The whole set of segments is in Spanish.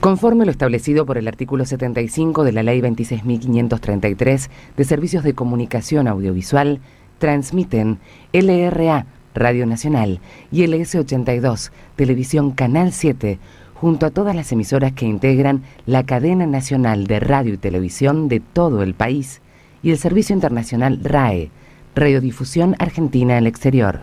Conforme lo establecido por el artículo 75 de la Ley 26.533 de Servicios de Comunicación Audiovisual, transmiten LRA, Radio Nacional, y LS82, Televisión Canal 7, junto a todas las emisoras que integran la cadena nacional de radio y televisión de todo el país, y el Servicio Internacional RAE, Radiodifusión Argentina en el Exterior.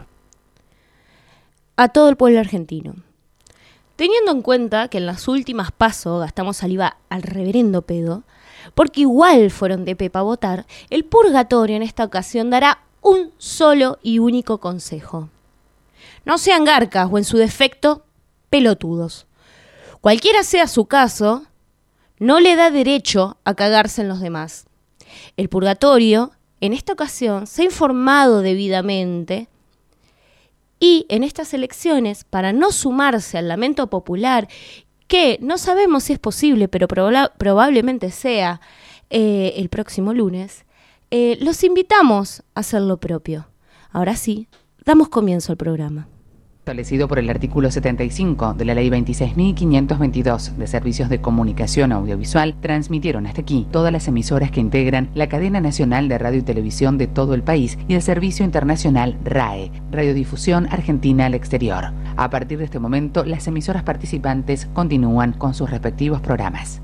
A todo el pueblo argentino. Teniendo en cuenta que en las últimas PASO gastamos saliva al reverendo pedo, porque igual fueron de Pepa a votar, el purgatorio en esta ocasión dará un solo y único consejo. No sean garcas o en su defecto, pelotudos. Cualquiera sea su caso, no le da derecho a cagarse en los demás. El purgatorio, en esta ocasión, se ha informado debidamente y en estas elecciones, para no sumarse al lamento popular, que no sabemos si es posible, pero probablemente sea el próximo lunes, los invitamos a hacer lo propio. Ahora sí, damos comienzo al programa. Establecido por el artículo 75 de la Ley 26.522 de Servicios de Comunicación Audiovisual, transmitieron hasta aquí todas las emisoras que integran la cadena nacional de radio y televisión de todo el país y el Servicio Internacional RAE, Radiodifusión Argentina al Exterior. A partir de este momento, las emisoras participantes continúan con sus respectivos programas.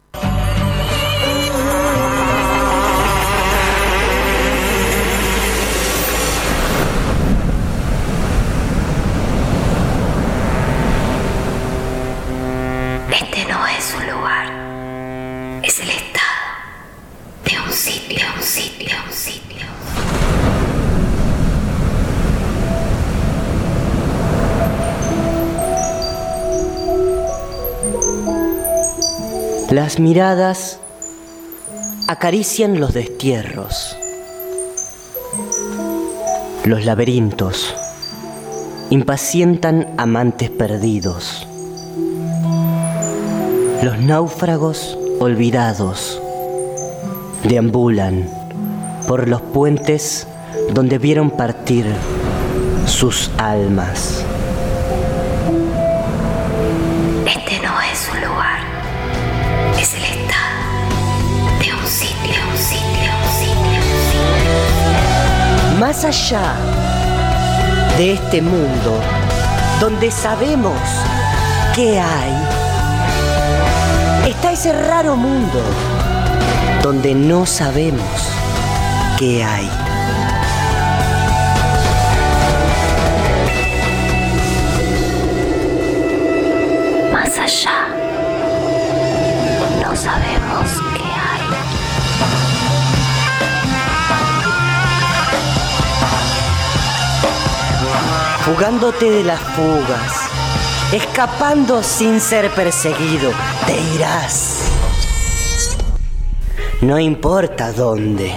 Este no es un lugar, es el estado de un sitio, un sitio, un sitio. Las miradas acarician los destierros, los laberintos impacientan amantes perdidos. Los náufragos olvidados deambulan por los puentes donde vieron partir sus almas. Este no es un lugar, es el estado de un sitio, un sitio, un sitio, un sitio. Más allá de este mundo donde sabemos qué hay, está ese raro mundo donde no sabemos qué hay. Más allá, no sabemos qué hay. Fugándote de las fugas, escapando sin ser perseguido, te irás. No importa dónde.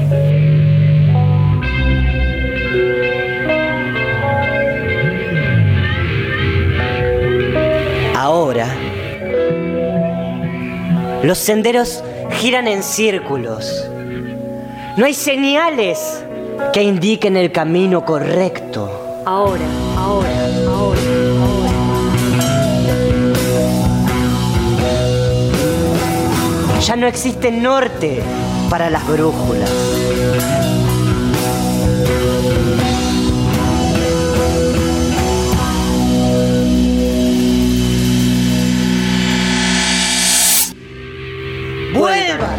Ahora, los senderos giran en círculos. No hay señales que indiquen el camino correcto. Ahora. Ya no existe norte para las brújulas. ¡Vuelvan!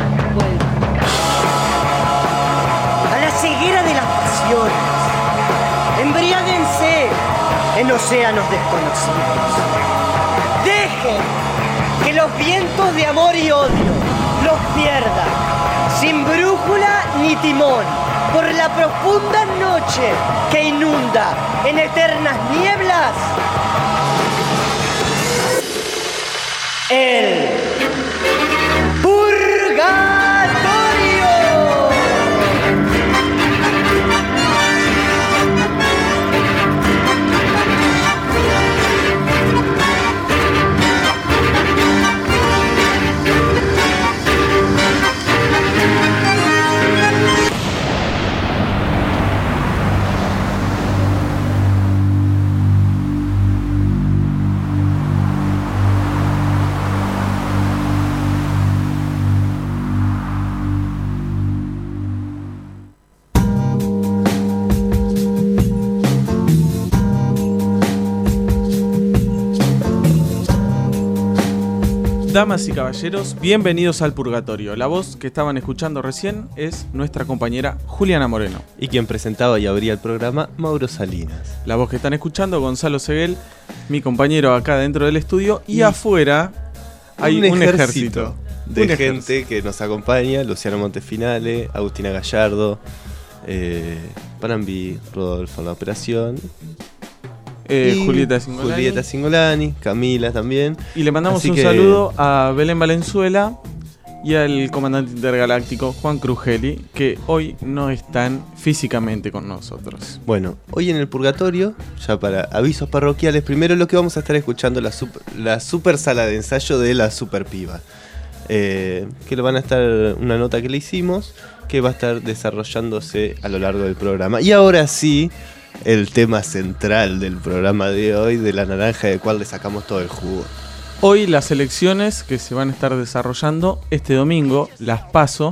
A la ceguera de las pasiones. Embriáguense en océanos desconocidos. Dejen que los vientos de amor y odio los pierdan, sin brújula ni timón, por la profunda noche que inunda en eternas nieblas el purgatorio. Damas y caballeros, bienvenidos al Purgatorio. La voz que estaban escuchando recién es nuestra compañera Juliana Moreno. Y quien presentaba y abría el programa, Mauro Salinas. La voz que están escuchando, Gonzalo Seguel, mi compañero acá dentro del estudio. Y afuera hay un ejército de gente que nos acompaña: Luciano Montefinale, Agustina Gallardo, Panambi Rodolfo en la operación, Julieta Singolani, Camila también. Y le mandamos un saludo a Belén Valenzuela y al comandante intergaláctico Juan Crugeli, que hoy no están físicamente con nosotros. Bueno, hoy en el Purgatorio, ya para avisos parroquiales, primero lo que vamos a estar escuchando la super sala de ensayo de la Super Piba. Que le van a estar una nota que le hicimos, que va a estar desarrollándose a lo largo del programa. Y ahora sí, el tema central del programa de hoy, de la naranja de cual le sacamos todo el jugo. Hoy las elecciones que se van a estar desarrollando este domingo, las PASO,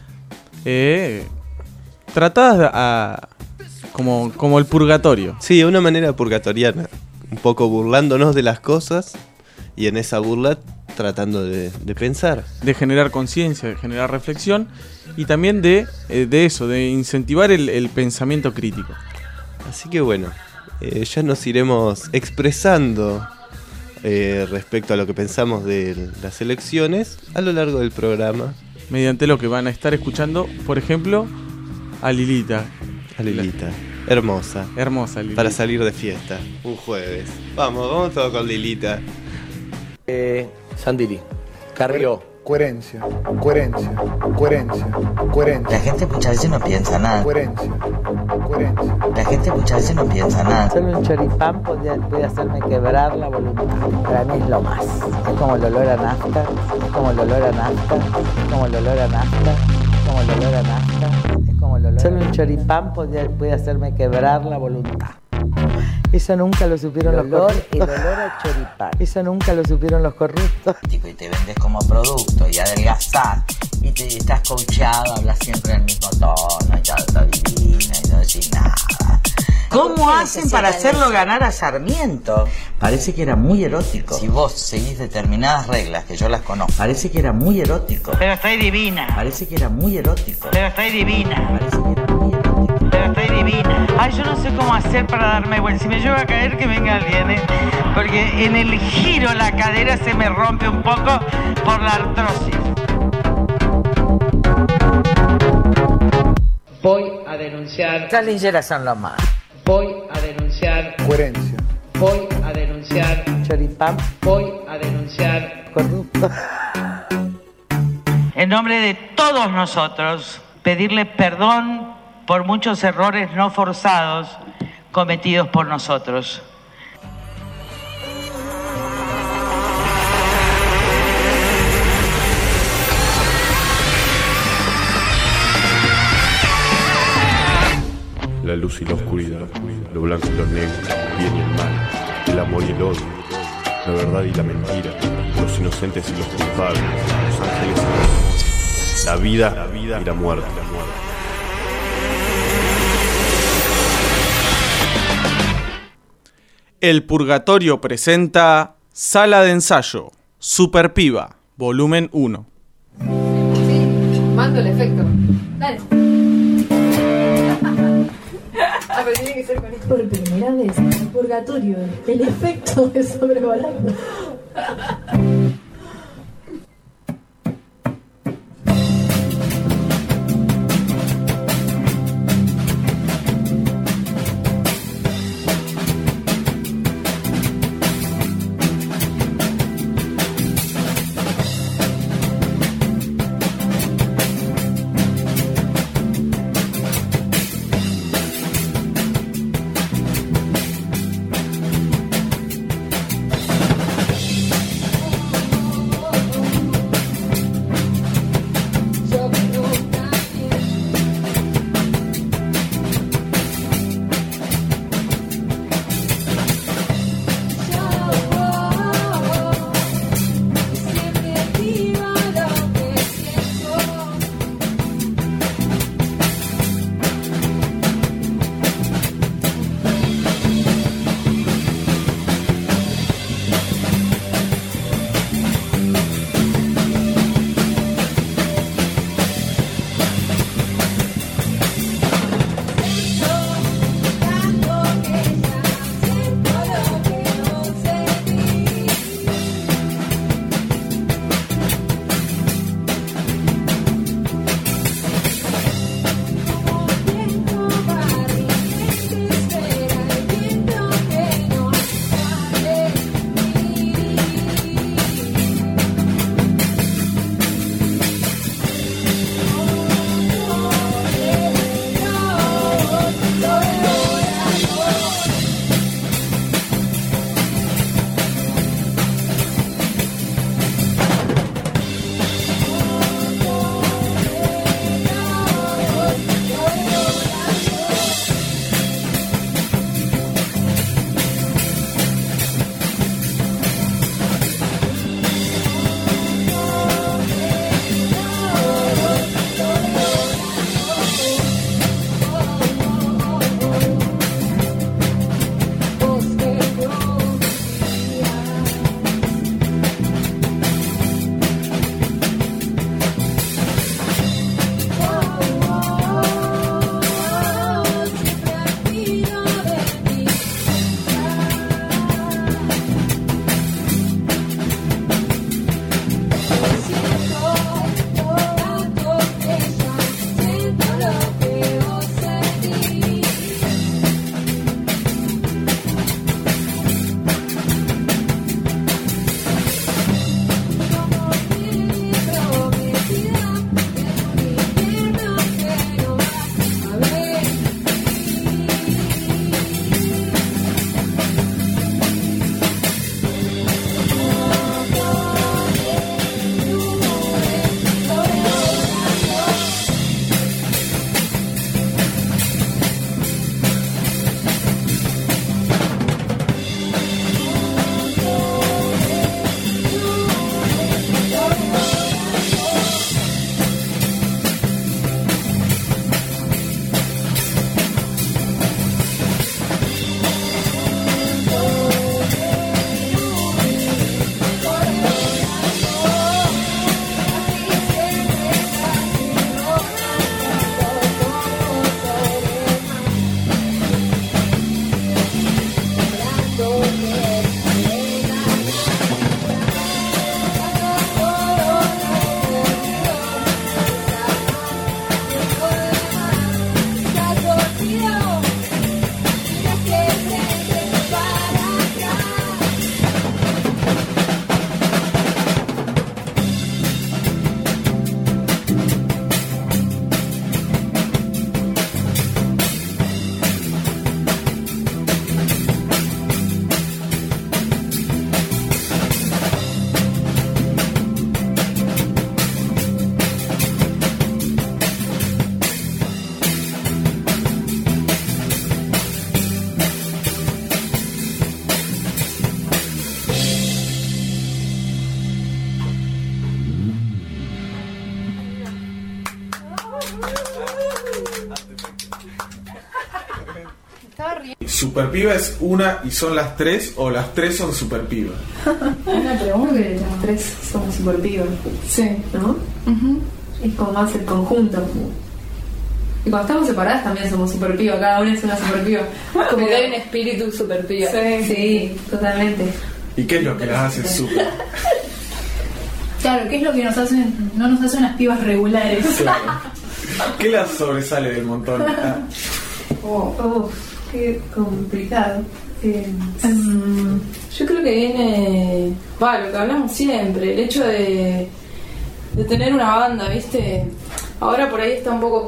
tratadas como el purgatorio. Sí, de una manera purgatoriana, un poco burlándonos de las cosas y en esa burla tratando de pensar. De generar conciencia, de generar reflexión y también de eso, de incentivar el pensamiento crítico. Así que bueno, ya nos iremos expresando respecto a lo que pensamos de las elecciones a lo largo del programa. Mediante lo que van a estar escuchando, por ejemplo, a Lilita. Hermosa. Hermosa Lilita. Para salir de fiesta, un jueves. Vamos todo con Lilita. Sandiri, Carrió. Coherencia. La gente muchas veces no piensa nada. Coherencia. La gente muchas veces no piensa nada. Solo un choripán puede hacerme quebrar la voluntad. Para mí es lo más. Es como el olor a nafta, es como el olor a nafta, es como el olor a nafta, es como el olor a nafta, es como el olor. Solo un choripán puede hacerme quebrar la voluntad. Eso nunca lo supieron los corruptos. El olor a choripán. Eso nunca lo supieron los corruptos. Y te vendes como producto y adelgazás y estás coachado, hablas siempre en el mismo tono, ya está divina y no decís nada. ¿Cómo hacen para hacerlo ganar a Sarmiento? Parece que era muy erótico. Si vos seguís determinadas reglas, que yo las conozco, parece que era muy erótico. Pero estoy divina. Parece que era muy erótico. Pero estoy divina. Parece que era muy erótico. Pero estoy divina. Ay, yo no sé cómo hacer para darme vuelta. Si me llevo a caer, que venga alguien, porque en el giro la cadera se me rompe un poco por la artrosis. Voy a denunciar. Estas lincheras son lo más. Voy a denunciar. Coherencia. Voy a denunciar. Choripán. Voy a denunciar. Corrupto. En nombre de todos nosotros, pedirle perdón por muchos errores no forzados cometidos por nosotros. La luz y la oscuridad, lo blanco y lo negro, el bien y el mal, el amor y el odio, la verdad y la mentira, los inocentes y los culpables, los ángeles y los demonios, la vida y la muerte. El Purgatorio presenta Sala de Ensayo, Super Piba, volumen 1. Sí, mando el efecto. Dale. Pero tiene que ser con esto. Por primera vez en el Purgatorio, el efecto de sobrevolando. ¿super piba es una y son las tres o las tres son super piba? Una pregunta que las tres somos super pibas. Sí. ¿No? Es como más el conjunto. Y cuando estamos separadas también somos super pibas, cada una es una super piba. Como que hay un espíritu super piba. Sí, totalmente. ¿Y qué es lo que las hace super? Claro, ¿qué es lo que nos hace, no nos hace unas pibas regulares? Claro. ¿Qué las sobresale del montón? Qué complicado. Yo creo que viene, lo que hablamos siempre, el hecho de tener una banda, ¿viste? Ahora por ahí está un poco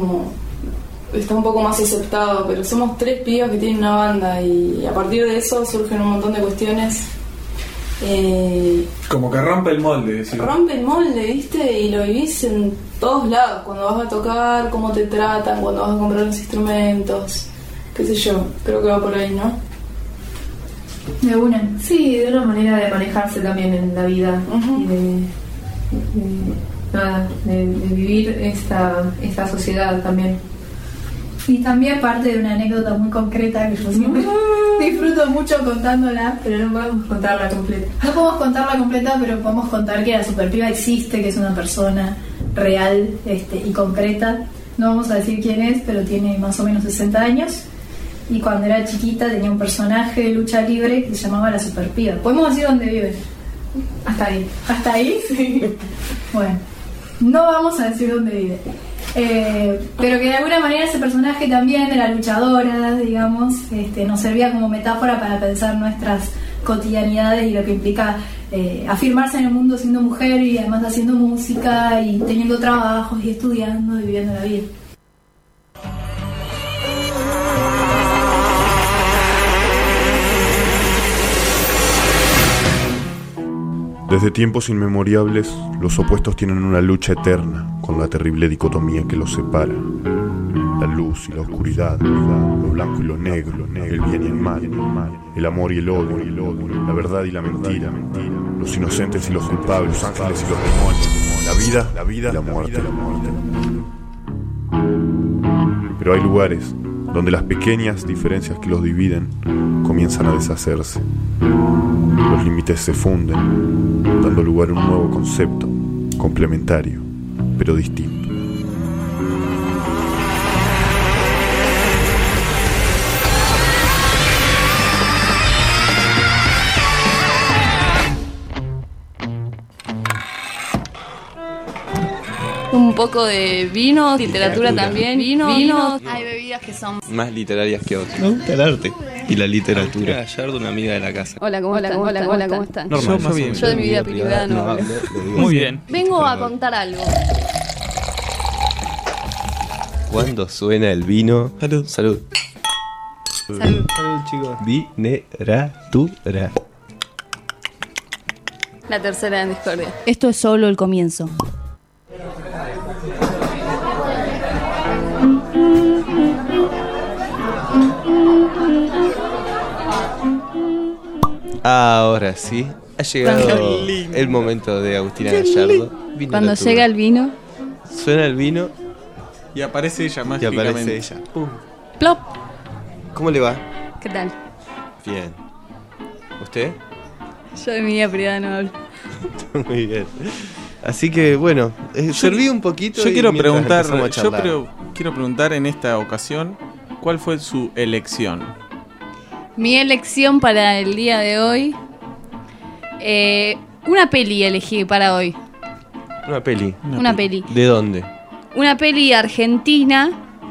más aceptado, pero somos 3 pibas que tienen una banda y a partir de eso surgen un montón de cuestiones. Como que rompe el molde, ¿sí? Rompe el molde, ¿viste? Y lo vivís en todos lados, cuando vas a tocar, cómo te tratan, cuando vas a comprar los instrumentos, qué sé yo, creo que va por ahí, ¿no? De una, sí, de una manera de manejarse también en la vida y de vivir esta sociedad también. Y también parte de una anécdota muy concreta que yo siempre disfruto mucho contándola, pero no podemos contarla completa. No podemos contarla completa, pero podemos contar que la superpiba existe, que es una persona real y concreta. No vamos a decir quién es, pero tiene más o menos 60 años. Y cuando era chiquita tenía un personaje de lucha libre que se llamaba la superpiba. ¿Podemos decir dónde vive? Hasta ahí. ¿Hasta ahí? Sí. Bueno, no vamos a decir dónde vive. Pero que de alguna manera ese personaje también era luchadora, digamos, nos servía como metáfora para pensar nuestras cotidianidades y lo que implica afirmarse en el mundo siendo mujer y además haciendo música y teniendo trabajos y estudiando y viviendo la vida. Desde tiempos inmemorables, los opuestos tienen una lucha eterna con la terrible dicotomía que los separa. La luz y la oscuridad, lo blanco y lo negro, el bien y el mal, el amor y el odio, la verdad y la mentira, los inocentes y los culpables, los ángeles y los demonios, la vida y la muerte. Pero hay lugares donde las pequeñas diferencias que los dividen comienzan a deshacerse. Los límites se funden, dando lugar a un nuevo concepto, complementario, pero distinto. Un poco de vino, literatura también. Vino. Hay bebidas que son más literarias que otras. Me gusta el arte y la literatura. Ayer de una amiga de la casa. Hola, ¿cómo están? Normal, yo de mi vida privada no hablo. Muy bien. Vengo a contar algo. ¿Cuándo suena el vino? Salud. Salud, chicos. Vineratura. La tercera en discordia. Esto es solo el comienzo. Ahora sí, ha llegado el momento de Agustina Gallardo. Cuando llega el vino, suena el vino y aparece ella mágicamente. Plop. ¿Cómo le va? ¿Qué tal? Bien. ¿Usted? Yo de mi vida privada no hablo. Muy bien. Así que bueno, serví un poquito. Yo quiero preguntar en esta ocasión, ¿cuál fue su elección? Mi elección para el día de hoy, una peli elegí para hoy. Una peli. ¿De dónde? Una peli argentina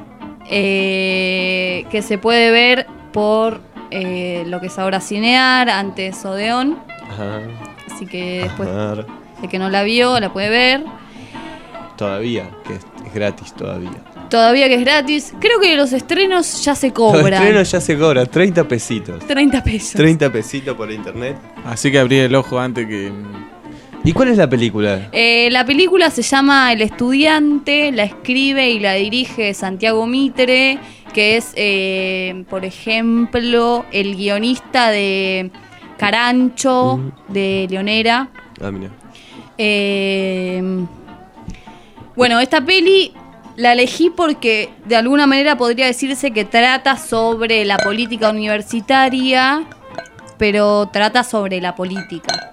que se puede ver por lo que es ahora Cinear, antes Odeón. Ajá. Así que después el que no la vio la puede ver. Todavía, que es gratis todavía. Todavía que es gratis. Creo que los estrenos ya se cobran. Los estrenos ya se cobran, 30 pesitos. 30 pesos. 30 pesitos por internet. Así que abrí el ojo antes que... ¿Y cuál es la película? La película se llama El Estudiante, la escribe y la dirige Santiago Mitre, que es, por ejemplo, el guionista de Carancho, de Leonera. Ah, mira. Bueno, esta peli La elegí porque de alguna manera podría decirse que trata sobre la política universitaria, pero trata sobre la política.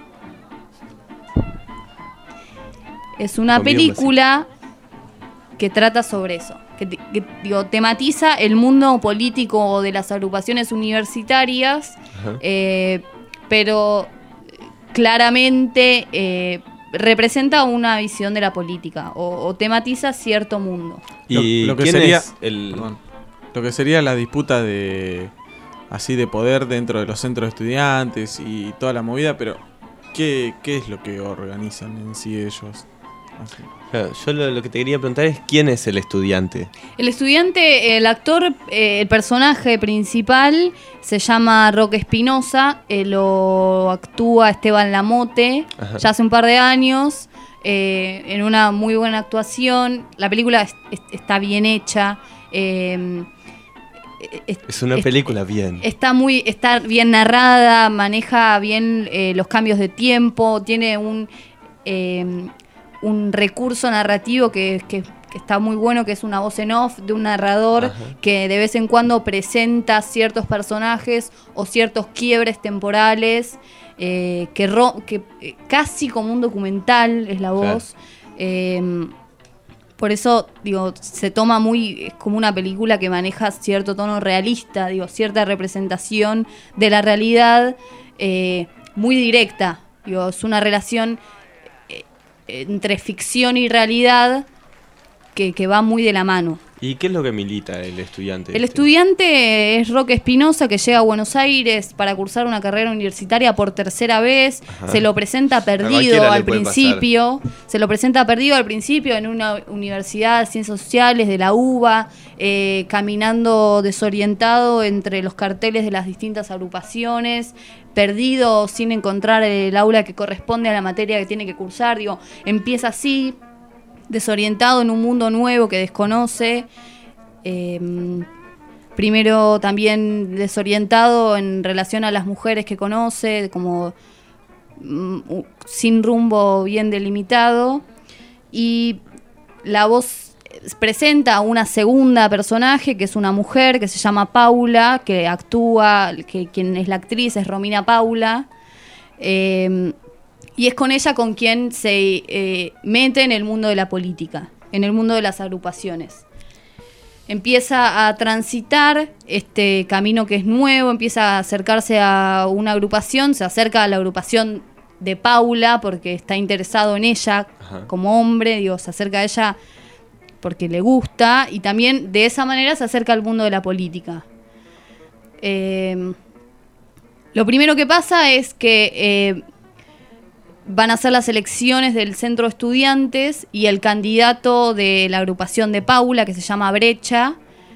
Es una película que trata sobre eso, que tematiza el mundo político de las agrupaciones universitarias, pero claramente representa una visión de la política o tematiza cierto mundo. Y lo que ¿quién sería es el...? Lo que sería la disputa de poder dentro de los centros de estudiantes y toda la movida, pero ¿qué es lo que organizan en sí ellos? Así. Claro, yo lo que te quería preguntar es ¿quién es el estudiante? El estudiante, el actor, el personaje principal se llama Roque Espinosa, lo actúa Esteban Lamote, ya hace un par de años, en una muy buena actuación. La película está bien hecha. Es una película bien. Está bien narrada, maneja bien los cambios de tiempo, tiene un recurso narrativo que está muy bueno, que es una voz en off de un narrador que de vez en cuando presenta ciertos personajes o ciertos quiebres temporales, que casi como un documental es la voz. Por eso, se toma es como una película que maneja cierto tono realista, cierta representación de la realidad muy directa. Es una relación entre ficción y realidad que va muy de la mano. ¿Y qué es lo que milita el estudiante? El estudiante es Roque Espinosa, que llega a Buenos Aires para cursar una carrera universitaria por tercera vez. Se lo presenta perdido al principio. Se lo presenta perdido al principio en una universidad de ciencias sociales de la UBA, caminando desorientado entre los carteles de las distintas agrupaciones, perdido sin encontrar el aula que corresponde a la materia que tiene que cursar. Empieza así, desorientado en un mundo nuevo que desconoce. Primero también desorientado en relación a las mujeres que conoce, como sin rumbo bien delimitado. Y la voz presenta a una segunda personaje, que es una mujer que se llama Paula, que actúa, quien es la actriz es Romina Paula. Y es con ella con quien se mete en el mundo de la política, en el mundo de las agrupaciones. Empieza a transitar este camino que es nuevo, empieza a acercarse a una agrupación, se acerca a la agrupación de Paula porque está interesado en ella como hombre, se acerca a ella porque le gusta, y también de esa manera se acerca al mundo de la política. Lo primero que pasa es que van a ser las elecciones del centro de estudiantes y el candidato de la agrupación de Paula, que se llama Brecha,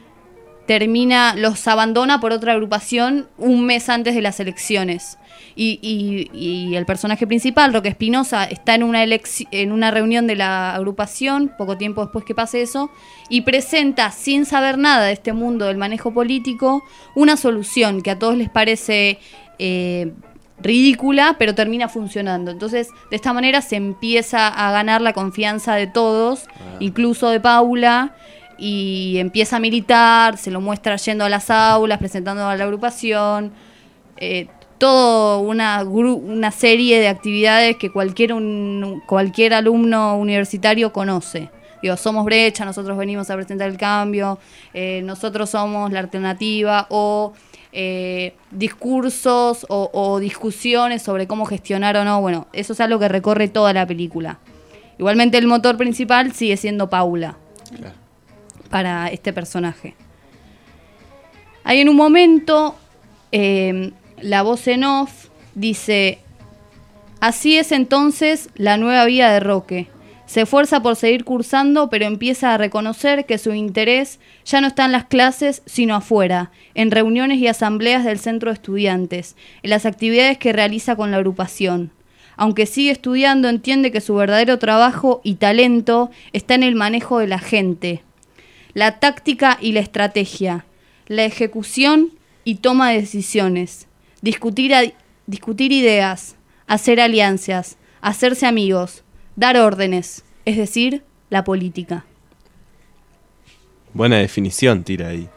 los abandona por otra agrupación un mes antes de las elecciones. Y el personaje principal, Roque Espinosa, está en una reunión de la agrupación, poco tiempo después que pase eso, y presenta, sin saber nada de este mundo del manejo político, una solución que a todos les parece ridícula, pero termina funcionando. Entonces, de esta manera se empieza a ganar la confianza de todos, incluso de Paula, y empieza a militar, se lo muestra yendo a las aulas, presentando a la agrupación, todo una serie de actividades que cualquier alumno universitario conoce. Somos Brecha, nosotros venimos a presentar el cambio, nosotros somos la alternativa, o discursos o discusiones sobre cómo gestionar o no. Bueno, eso es algo que recorre toda la película. Igualmente el motor principal sigue siendo Paula, para este personaje. Hay en un momento la voz en off dice: así es entonces la nueva vida de Roque. Se esfuerza por seguir cursando, pero empieza a reconocer que su interés ya no está en las clases, sino afuera, en reuniones y asambleas del centro de estudiantes, en las actividades que realiza con la agrupación. Aunque sigue estudiando, entiende que su verdadero trabajo y talento está en el manejo de la gente, la táctica y la estrategia, la ejecución y toma de decisiones, discutir ideas, hacer alianzas, hacerse amigos, dar órdenes, es decir, la política. Buena definición tira ahí.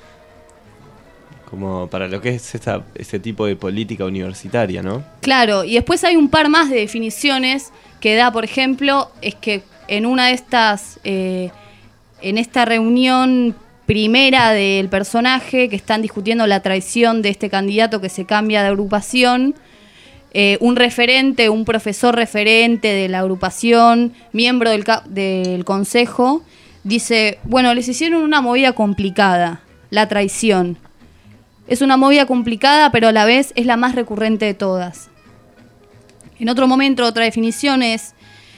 Como para lo que es este tipo de política universitaria, ¿no? Claro, y después hay un par más de definiciones que da, por ejemplo, es que en una de estas, en esta reunión primera del personaje, que están discutiendo la traición de este candidato que se cambia de agrupación, un profesor referente de la agrupación, miembro del consejo, dice, bueno, les hicieron una movida complicada, la traición. Es una movida complicada, pero a la vez es la más recurrente de todas. En otro momento, otra definición es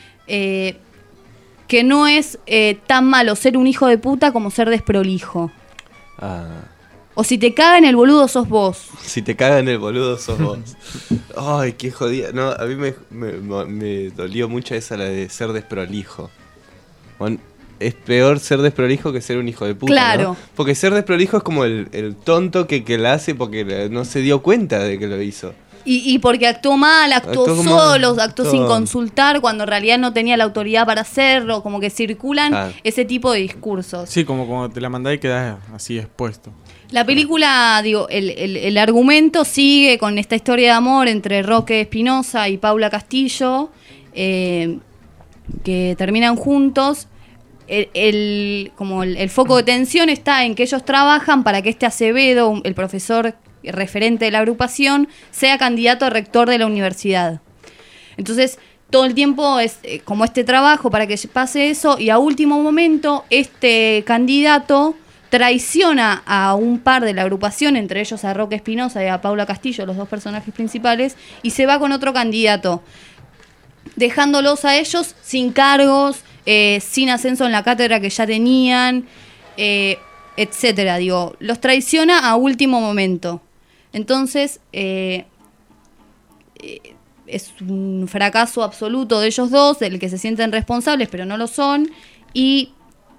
que no es tan malo ser un hijo de puta como ser desprolijo. O si te cagan el boludo sos vos. Si te cagan el boludo sos vos. Ay, qué jodida. No, a mí me dolió mucho esa, la de ser desprolijo. Bueno, es peor ser desprolijo que ser un hijo de puta, claro, ¿no? Porque ser desprolijo es como el tonto que la hace porque no se dio cuenta de que lo hizo. Y porque actuó mal, actuó solo, actuó sin consultar, cuando en realidad no tenía la autoridad para hacerlo, como que circulan ese tipo de discursos. Sí, como cuando te la mandás y quedás así expuesto. La película, digo, el argumento sigue con esta historia de amor entre Roque Espinosa y Paula Castillo, que terminan juntos. El foco de tensión está en que ellos trabajan para que este Acevedo, el profesor referente de la agrupación, sea candidato a rector de la universidad. Entonces, todo el tiempo es como este trabajo para que pase eso, y a último momento este candidato traiciona a un par de la agrupación, entre ellos a Roque Espinosa y a Paula Castillo, los dos personajes principales, y se va con otro candidato, dejándolos a ellos sin cargos, sin ascenso en la cátedra que ya tenían, etcétera. Digo, los traiciona a último momento. Entonces, es un fracaso absoluto de ellos dos, del que se sienten responsables, pero no lo son. Y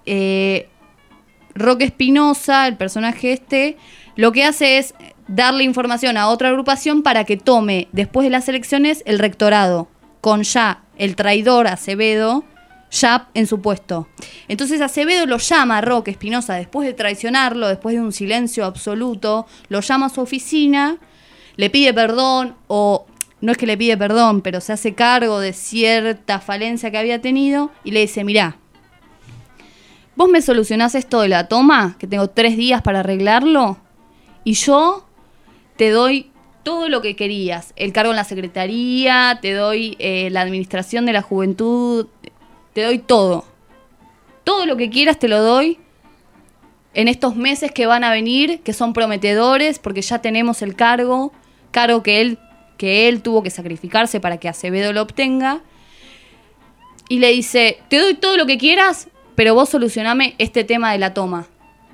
Roque Espinosa, el personaje lo que hace es darle información a otra agrupación para que tome, después de las elecciones, el rectorado, con ya el traidor Acevedo ya en su puesto. Entonces Acevedo lo llama a Roque Espinosa, después de traicionarlo, después de un silencio absoluto, lo llama a su oficina, le pide perdón, o no es que le pide perdón, pero se hace cargo de cierta falencia que había tenido, y le dice, mirá, vos me solucionás esto de la toma, que tengo 3 días para arreglarlo, y yo te doy todo lo que querías, el cargo en la secretaría, te doy la administración de la juventud, te doy todo. Todo lo que quieras te lo doy en estos meses que van a venir, que son prometedores, porque ya tenemos el cargo que él tuvo que sacrificarse para que Acevedo lo obtenga. Y le dice, te doy todo lo que quieras, pero vos solucioname este tema de la toma.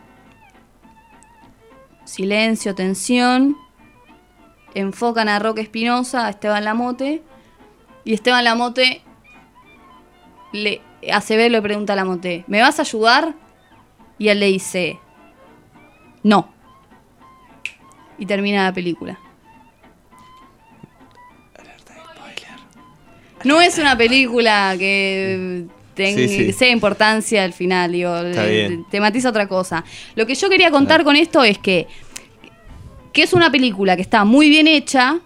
Silencio, tensión. Enfocan a Roque Espinosa, a Esteban Lamote, y Esteban Lamote, Acevedo le pregunta a Lamote, ¿me vas a ayudar? Y él le dice, no. Y termina la película. No es una película que sea importancia al final, digo, tematiza otra cosa. Lo que yo quería contar con esto es que es una película que está muy bien hecha,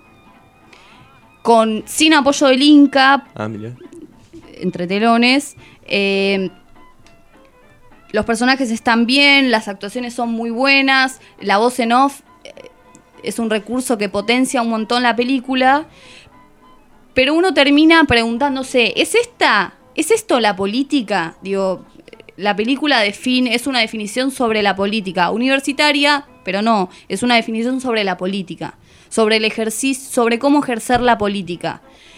sin apoyo del INCAP, entre telones. Los personajes están bien, las actuaciones son muy buenas, la voz en off es un recurso que potencia un montón la película, pero uno termina preguntándose, ¿es esto la política? Digo, la película es una definición sobre la política universitaria, pero no, es una definición sobre la política, sobre el ejercicio, sobre cómo ejercer la política.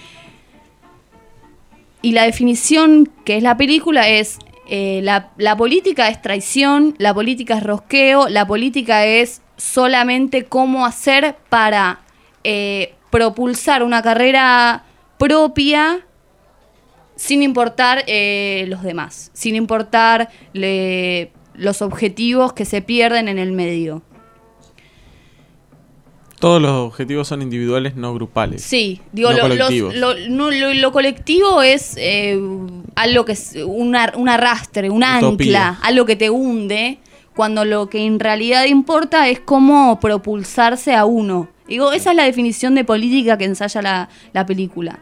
Y la definición que es la película es, la política es traición, la política es rosqueo, la política es solamente cómo hacer para propulsar una carrera propia sin importar los demás, sin importar los objetivos que se pierden en el medio. Todos los objetivos son individuales, no grupales. Sí, digo, no colectivos. Lo colectivo es algo que es un arrastre, un ancla, algo que te hunde, cuando lo que en realidad importa es cómo propulsarse a uno. Digo, esa es la definición de política que ensaya la película.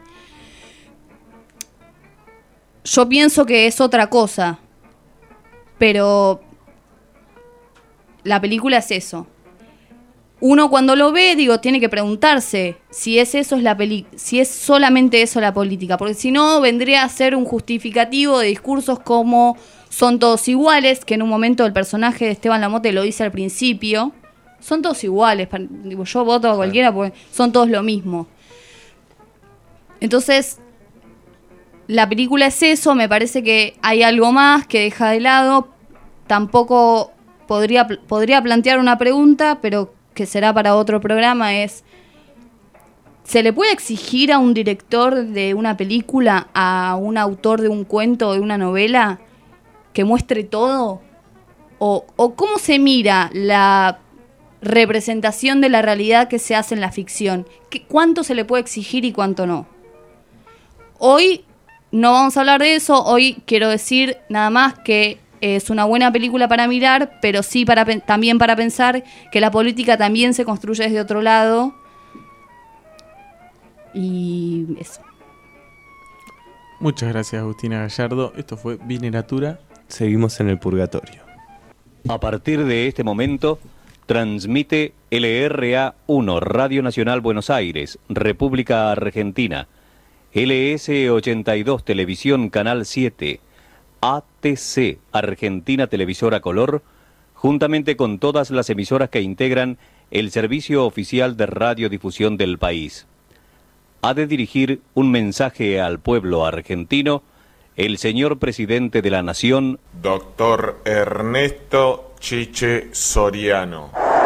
Yo pienso que es otra cosa, pero la película es eso. Uno cuando lo ve, digo, tiene que preguntarse si es eso si es solamente eso la política, porque si no vendría a ser un justificativo de discursos como son todos iguales, que en un momento el personaje de Esteban Lamote lo dice al principio, son todos iguales, digo, yo voto a cualquiera porque son todos lo mismo. Entonces, la película es eso, me parece que hay algo más que deja de lado, tampoco podría plantear una pregunta, pero que será para otro programa, es: ¿se le puede exigir a un director de una película, a un autor de un cuento o de una novela, que muestre todo? ¿O cómo se mira la representación de la realidad que se hace en la ficción? ¿Cuánto se le puede exigir y cuánto no? Hoy no vamos a hablar de eso, hoy quiero decir nada más que es una buena película para mirar, pero sí también para pensar que la política también se construye desde otro lado. Y eso. Muchas gracias, Agustina Gallardo. Esto fue Vineratura. Seguimos en el purgatorio. A partir de este momento, transmite LRA 1, Radio Nacional Buenos Aires, República Argentina, LS82, Televisión Canal 7, ATC, Argentina Televisora Color, juntamente con todas las emisoras que integran el servicio oficial de radiodifusión del país. Ha de dirigir un mensaje al pueblo argentino el señor presidente de la Nación, Doctor Ernesto Chiche Soriano.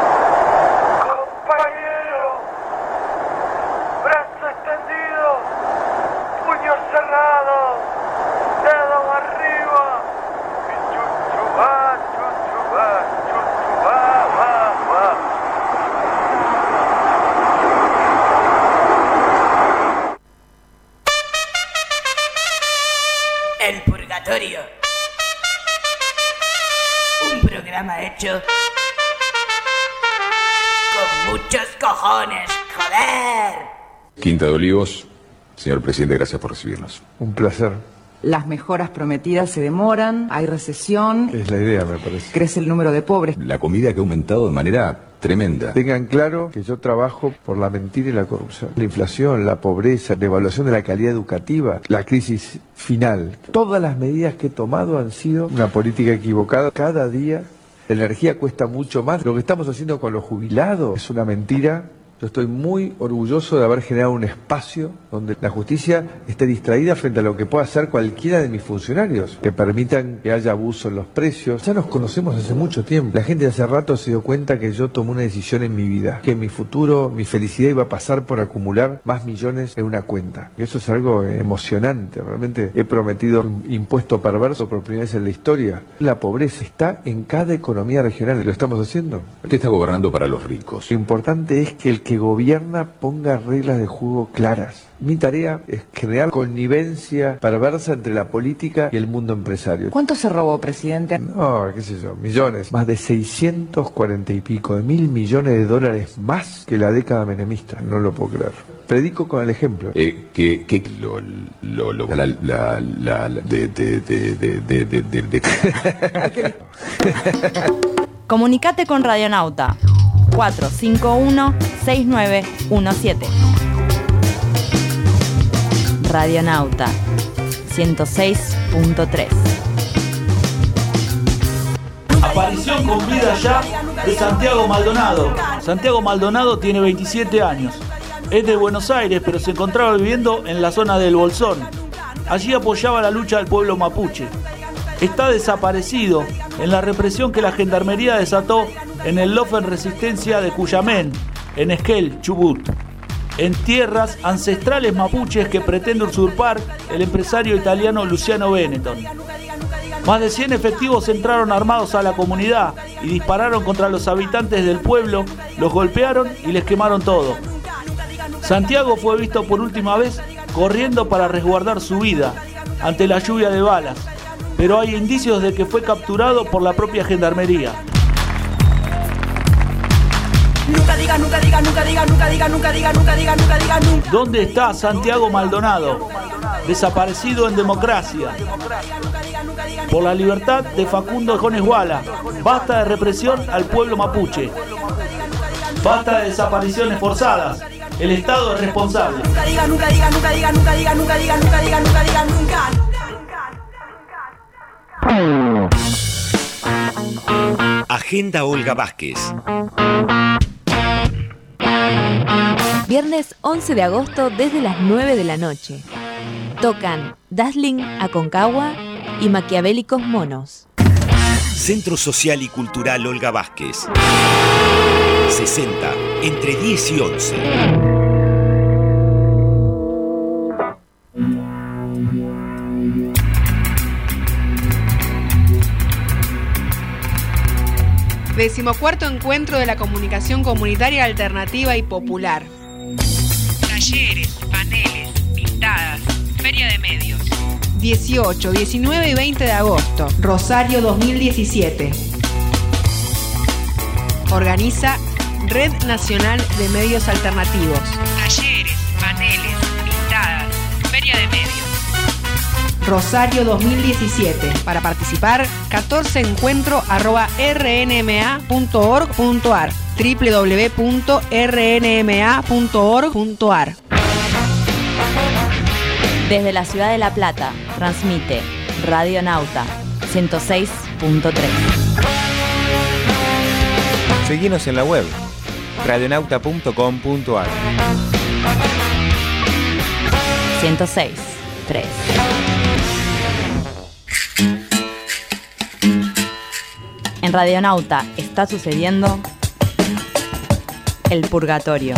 El Purgatorio. Un programa hecho con muchos cojones, joder. Quinta de Olivos, señor presidente, gracias por recibirnos. Un placer. Las mejoras prometidas se demoran, hay recesión. Es la idea, me parece. Crece el número de pobres. La comida que ha aumentado de manera tremenda. Tengan claro que yo trabajo por la mentira y la corrupción. La inflación, la pobreza, la devaluación de la calidad educativa, la crisis final. Todas las medidas que he tomado han sido una política equivocada. Cada día la energía cuesta mucho más. Lo que estamos haciendo con los jubilados es una mentira. Yo estoy muy orgulloso de haber generado un espacio donde la justicia esté distraída frente a lo que pueda hacer cualquiera de mis funcionarios, que permitan que haya abuso en los precios. Ya nos conocemos hace mucho tiempo. La gente hace rato se dio cuenta que yo tomé una decisión en mi vida, que mi futuro, mi felicidad iba a pasar por acumular más millones en una cuenta. Y eso es algo emocionante. Realmente he prometido un impuesto perverso por primera vez en la historia. La pobreza está en cada economía regional. ¿Lo estamos haciendo? Usted está gobernando para los ricos. Lo importante es que el que gobierna ponga reglas de juego claras. Mi tarea es crear connivencia perversa entre la política y el mundo empresario. ¿Cuánto se robó, presidente? No, qué sé yo, millones. Más de 640 y pico de $1.000 millones más que la década menemista. No lo puedo creer. Predico con el ejemplo. Comunicate con Radionauta 451-6917. Radionauta 106.3. Aparición con vida ya de Santiago Maldonado. Santiago Maldonado tiene 27 años. Es de Buenos Aires, pero se encontraba viviendo en la zona del Bolsón. Allí apoyaba la lucha del pueblo mapuche. Está desaparecido en la represión que la gendarmería desató en el Lofen Resistencia de Cuyamén, en Esquel, Chubut, en tierras ancestrales mapuches que pretende usurpar el empresario italiano Luciano Benetton. Más de 100 efectivos entraron armados a la comunidad y dispararon contra los habitantes del pueblo los golpearon y les quemaron todo. Santiago fue visto por última vez corriendo para resguardar su vida ante la lluvia de balas, pero hay indicios de que fue capturado por la propia gendarmería. ¿Dónde está Santiago Maldonado? Desaparecido en democracia. Por la libertad de Facundo Jones Guala. Basta de represión al pueblo mapuche. Basta de desapariciones forzadas. El Estado es responsable. Agenda Olga Vázquez. Viernes 11 de agosto desde las 9 de la noche. Tocan Dazzling Aconcagua y Maquiavélicos Monos. Centro Social y Cultural Olga Vázquez. 60, entre 10 y 11. Decimocuarto encuentro de la comunicación comunitaria alternativa y popular. Talleres, paneles, pintadas, feria de medios. 18, 19 y 20 de agosto, Rosario 2017. Organiza Red Nacional de Medios Alternativos. Talleres, paneles, pintadas, feria de medios. Rosario 2017. Para participar, 14encuentro@rnma.org.ar, www.rnma.org.ar. Desde la ciudad de La Plata, transmite Radio Nauta 106.3. Seguinos en la web radionauta.com.ar. 106.3. En Radionauta está sucediendo El Purgatorio.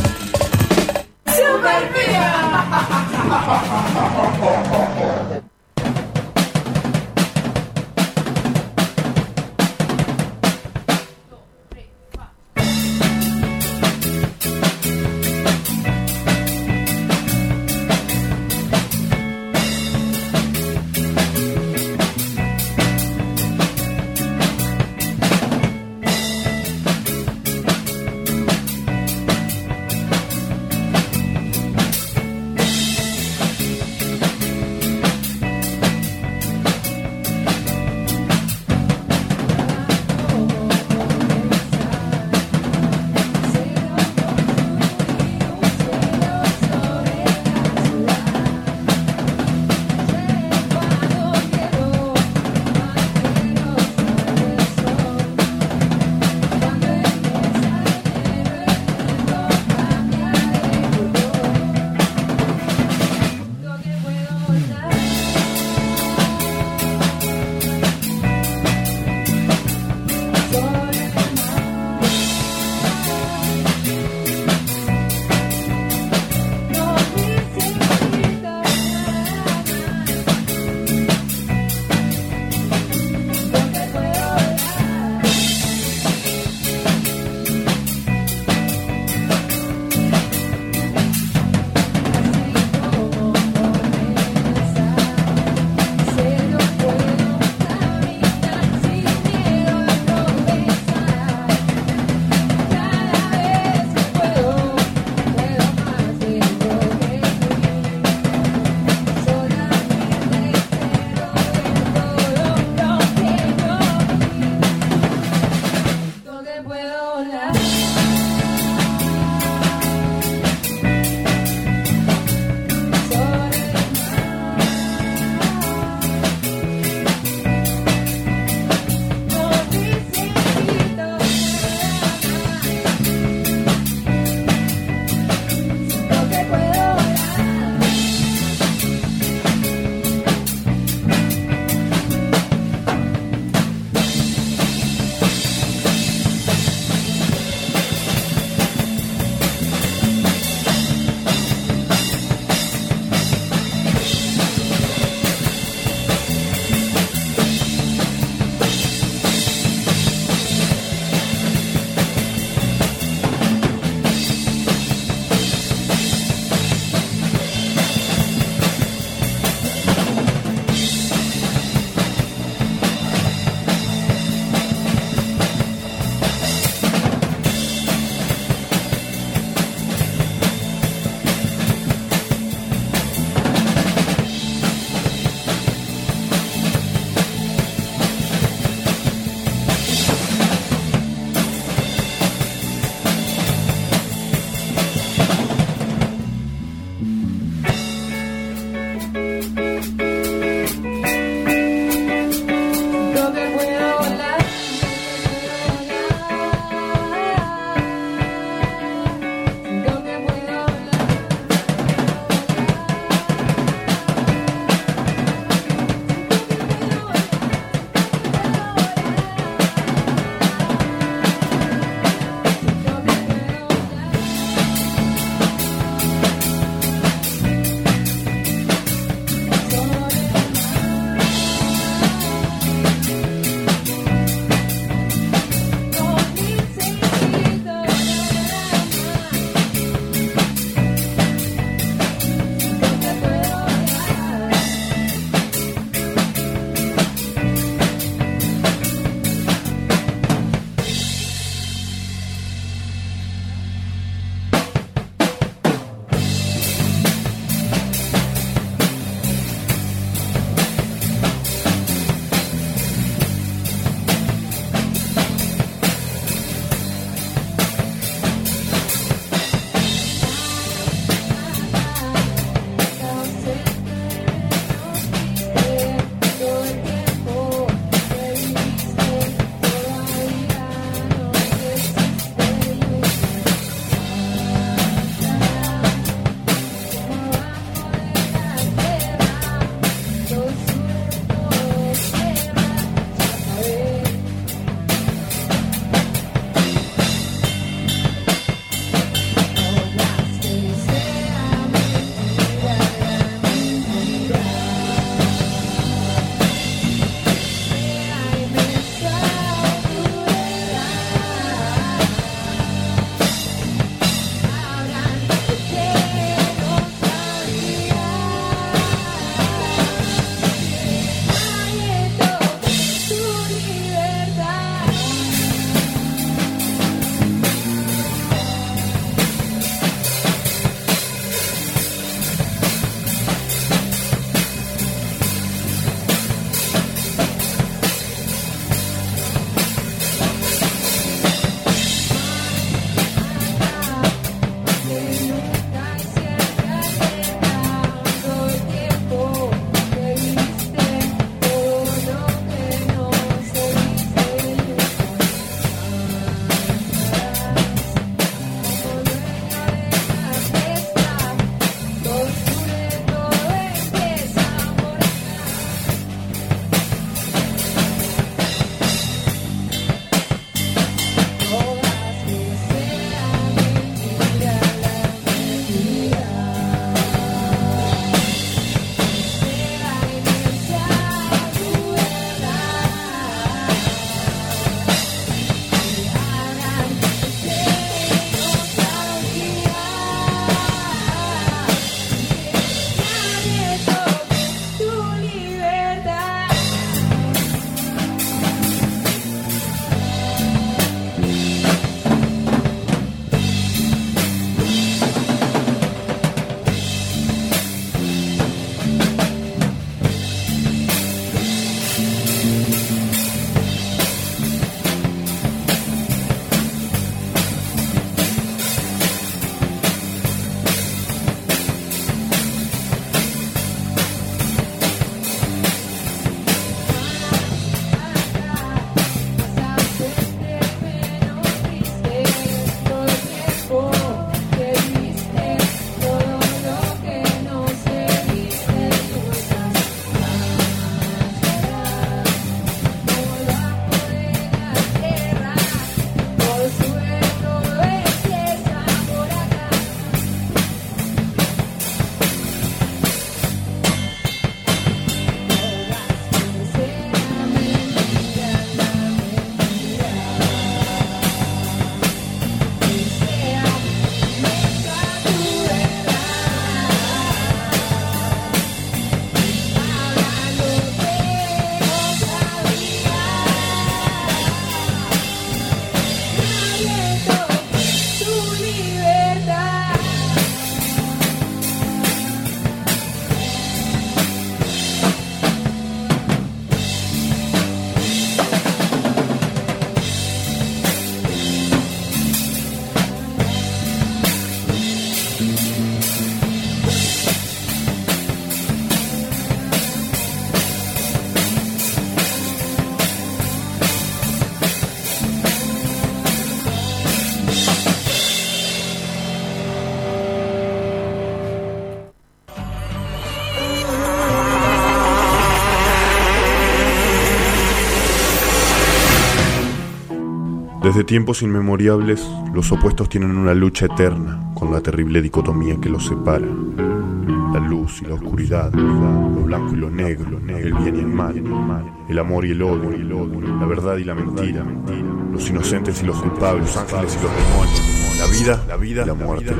Desde tiempos inmemorables, los opuestos tienen una lucha eterna con la terrible dicotomía que los separa. La luz y la oscuridad, lo blanco y lo negro, el bien y el mal, el amor y el odio, la verdad y la mentira, los inocentes y los culpables, los ángeles y los demonios, la vida y la muerte.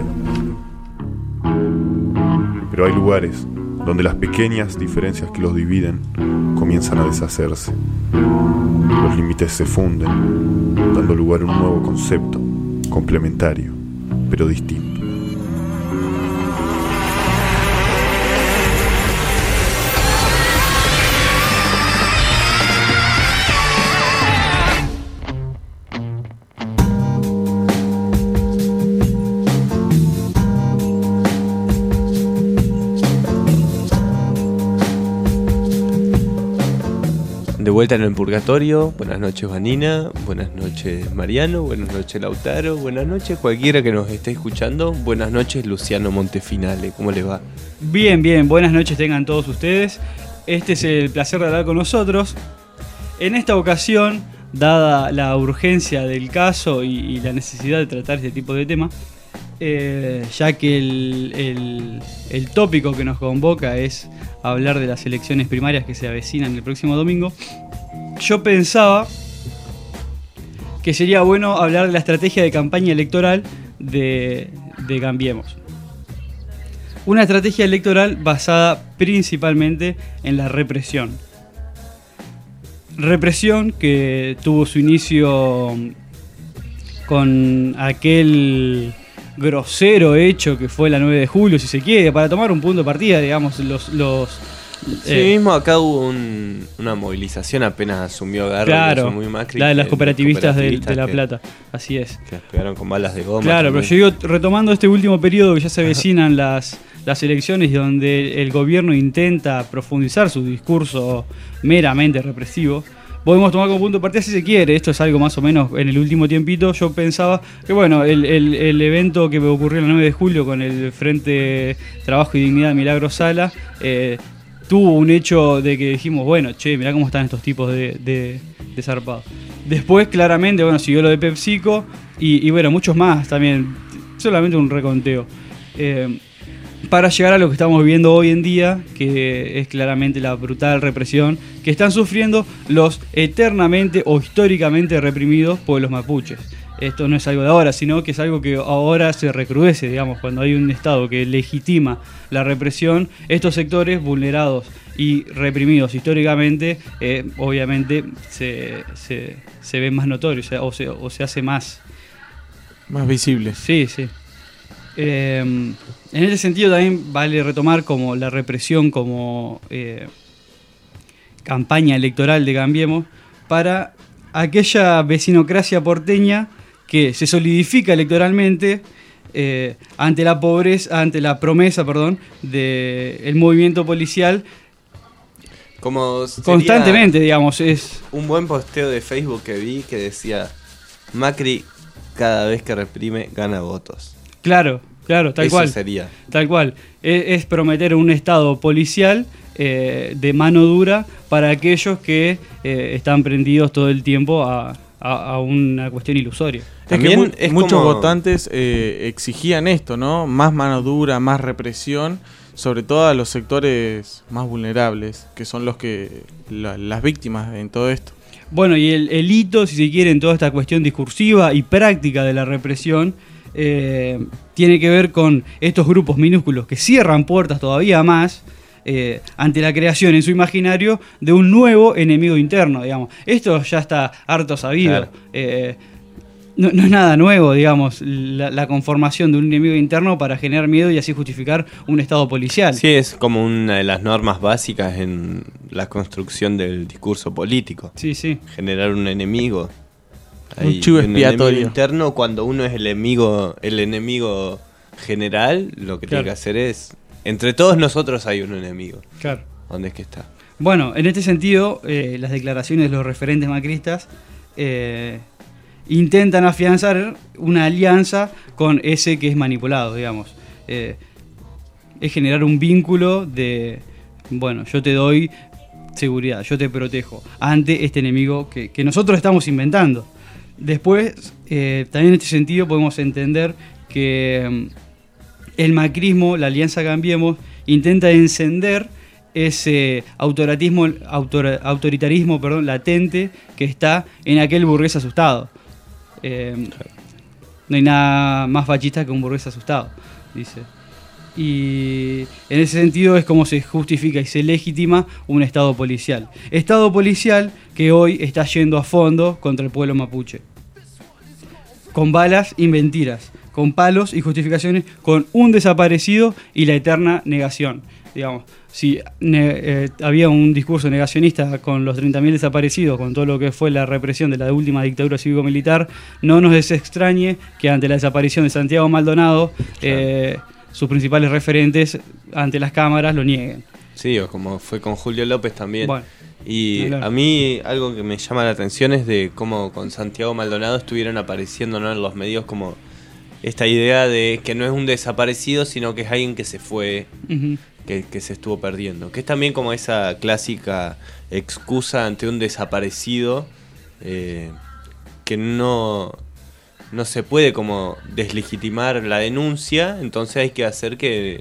Pero hay lugares donde las pequeñas diferencias que los dividen comienzan a deshacerse. Los límites se funden, dando lugar a un nuevo concepto, complementario, pero distinto. De vuelta en el purgatorio. Buenas noches, Vanina. Buenas noches, Mariano. Buenas noches, Lautaro. Buenas noches, cualquiera que nos esté escuchando. Buenas noches, Luciano Montefinale. ¿Cómo le va? Bien, bien. Buenas noches tengan todos ustedes. Este es el placer de hablar con nosotros. En esta ocasión, dada la urgencia del caso y la necesidad de tratar este tipo de tema, ya que el tópico que nos convoca es hablar de las elecciones primarias que se avecinan el próximo domingo, yo pensaba que sería bueno hablar de la estrategia de campaña electoral de Cambiemos. Una estrategia electoral basada principalmente en la represión. Represión que tuvo su inicio con aquel grosero hecho que fue la 9 de julio, si se quiere, para tomar un punto de partida, digamos, Sí, mismo acá hubo una movilización apenas asumió Garro, claro, muy Macri, la de las cooperativistas de La Plata, así es. Que las pegaron con balas de goma. Claro, también. pero yo digo, retomando este último periodo que ya se avecinan las elecciones, donde el gobierno intenta profundizar su discurso meramente represivo, podemos tomar como punto de partida si se quiere. Esto es algo más o menos en el último tiempito. Yo pensaba que bueno, el evento que me ocurrió el 9 de julio con el Frente Trabajo y Dignidad Milagro Sala tuvo un hecho de que dijimos, bueno, che, mirá cómo están estos tipos de zarpados. Después claramente, bueno, siguió lo de PepsiCo y bueno, muchos más también, solamente un reconteo. Para llegar a lo que estamos viviendo hoy en día, que es claramente la brutal represión que están sufriendo los eternamente o históricamente reprimidos pueblos mapuches. Esto no es algo de ahora, sino que es algo que ahora se recrudece, digamos, cuando hay un Estado que legitima la represión, estos sectores vulnerados y reprimidos históricamente, obviamente se ven más notorios, o se hace más visible. Sí, sí. En ese sentido también vale retomar como la represión como campaña electoral de Cambiemos para aquella vecinocracia porteña que se solidifica electoralmente ante la pobreza, ante la promesa, del movimiento policial. Como constantemente, digamos, es un buen posteo de Facebook que vi que decía: Macri cada vez que reprime gana votos. Claro, tal Eso cual. Sería. Tal cual. Es prometer un estado policial de mano dura para aquellos que están prendidos todo el tiempo a una cuestión ilusoria. También muchos votantes exigían esto, ¿no? Más mano dura, más represión, sobre todo a los sectores más vulnerables, que son las víctimas en todo esto. Bueno, y el hito, si se quiere, en toda esta cuestión discursiva y práctica de la represión, tiene que ver con estos grupos minúsculos que cierran puertas todavía más ante la creación en su imaginario de un nuevo enemigo interno, digamos. Esto ya está harto sabido. Claro. No es nada nuevo, digamos, la conformación de un enemigo interno para generar miedo y así justificar un estado policial. Sí, es como una de las normas básicas en la construcción del discurso político. Sí, sí. Generar un enemigo. Un chivo expiatorio. Un enemigo interno, cuando uno es el enemigo general, lo que tiene que hacer es... Entre todos nosotros hay un enemigo. Claro. ¿Dónde es que está? Bueno, en este sentido, las declaraciones de los referentes macristas intentan afianzar una alianza con ese que es manipulado, digamos. Es generar un vínculo de, bueno, yo te doy seguridad, yo te protejo ante este enemigo que nosotros estamos inventando. Después, también en este sentido podemos entender que el macrismo, la Alianza Cambiemos, intenta encender ese autoritarismo latente que está en aquel burgués asustado. No hay nada más fascista que un burgués asustado, dice. Y en ese sentido es como se justifica y se legitima un Estado policial. Estado policial que hoy está yendo a fondo contra el pueblo mapuche. Con balas y mentiras, con palos y justificaciones, con un desaparecido y la eterna negación. Digamos, si había un discurso negacionista con los 30.000 desaparecidos, con todo lo que fue la represión de la última dictadura cívico-militar, no nos extrañe que ante la desaparición de Santiago Maldonado, sus principales referentes ante las cámaras lo nieguen. Sí, o como fue con Julio López también. Bueno, y claro. A mí algo que me llama la atención es de cómo con Santiago Maldonado estuvieron apareciendo, ¿no?, en los medios como esta idea de que no es un desaparecido, sino que es alguien que se fue, que se estuvo perdiendo. Que es también como esa clásica excusa ante un desaparecido, que no se puede como deslegitimar la denuncia, entonces hay que hacer que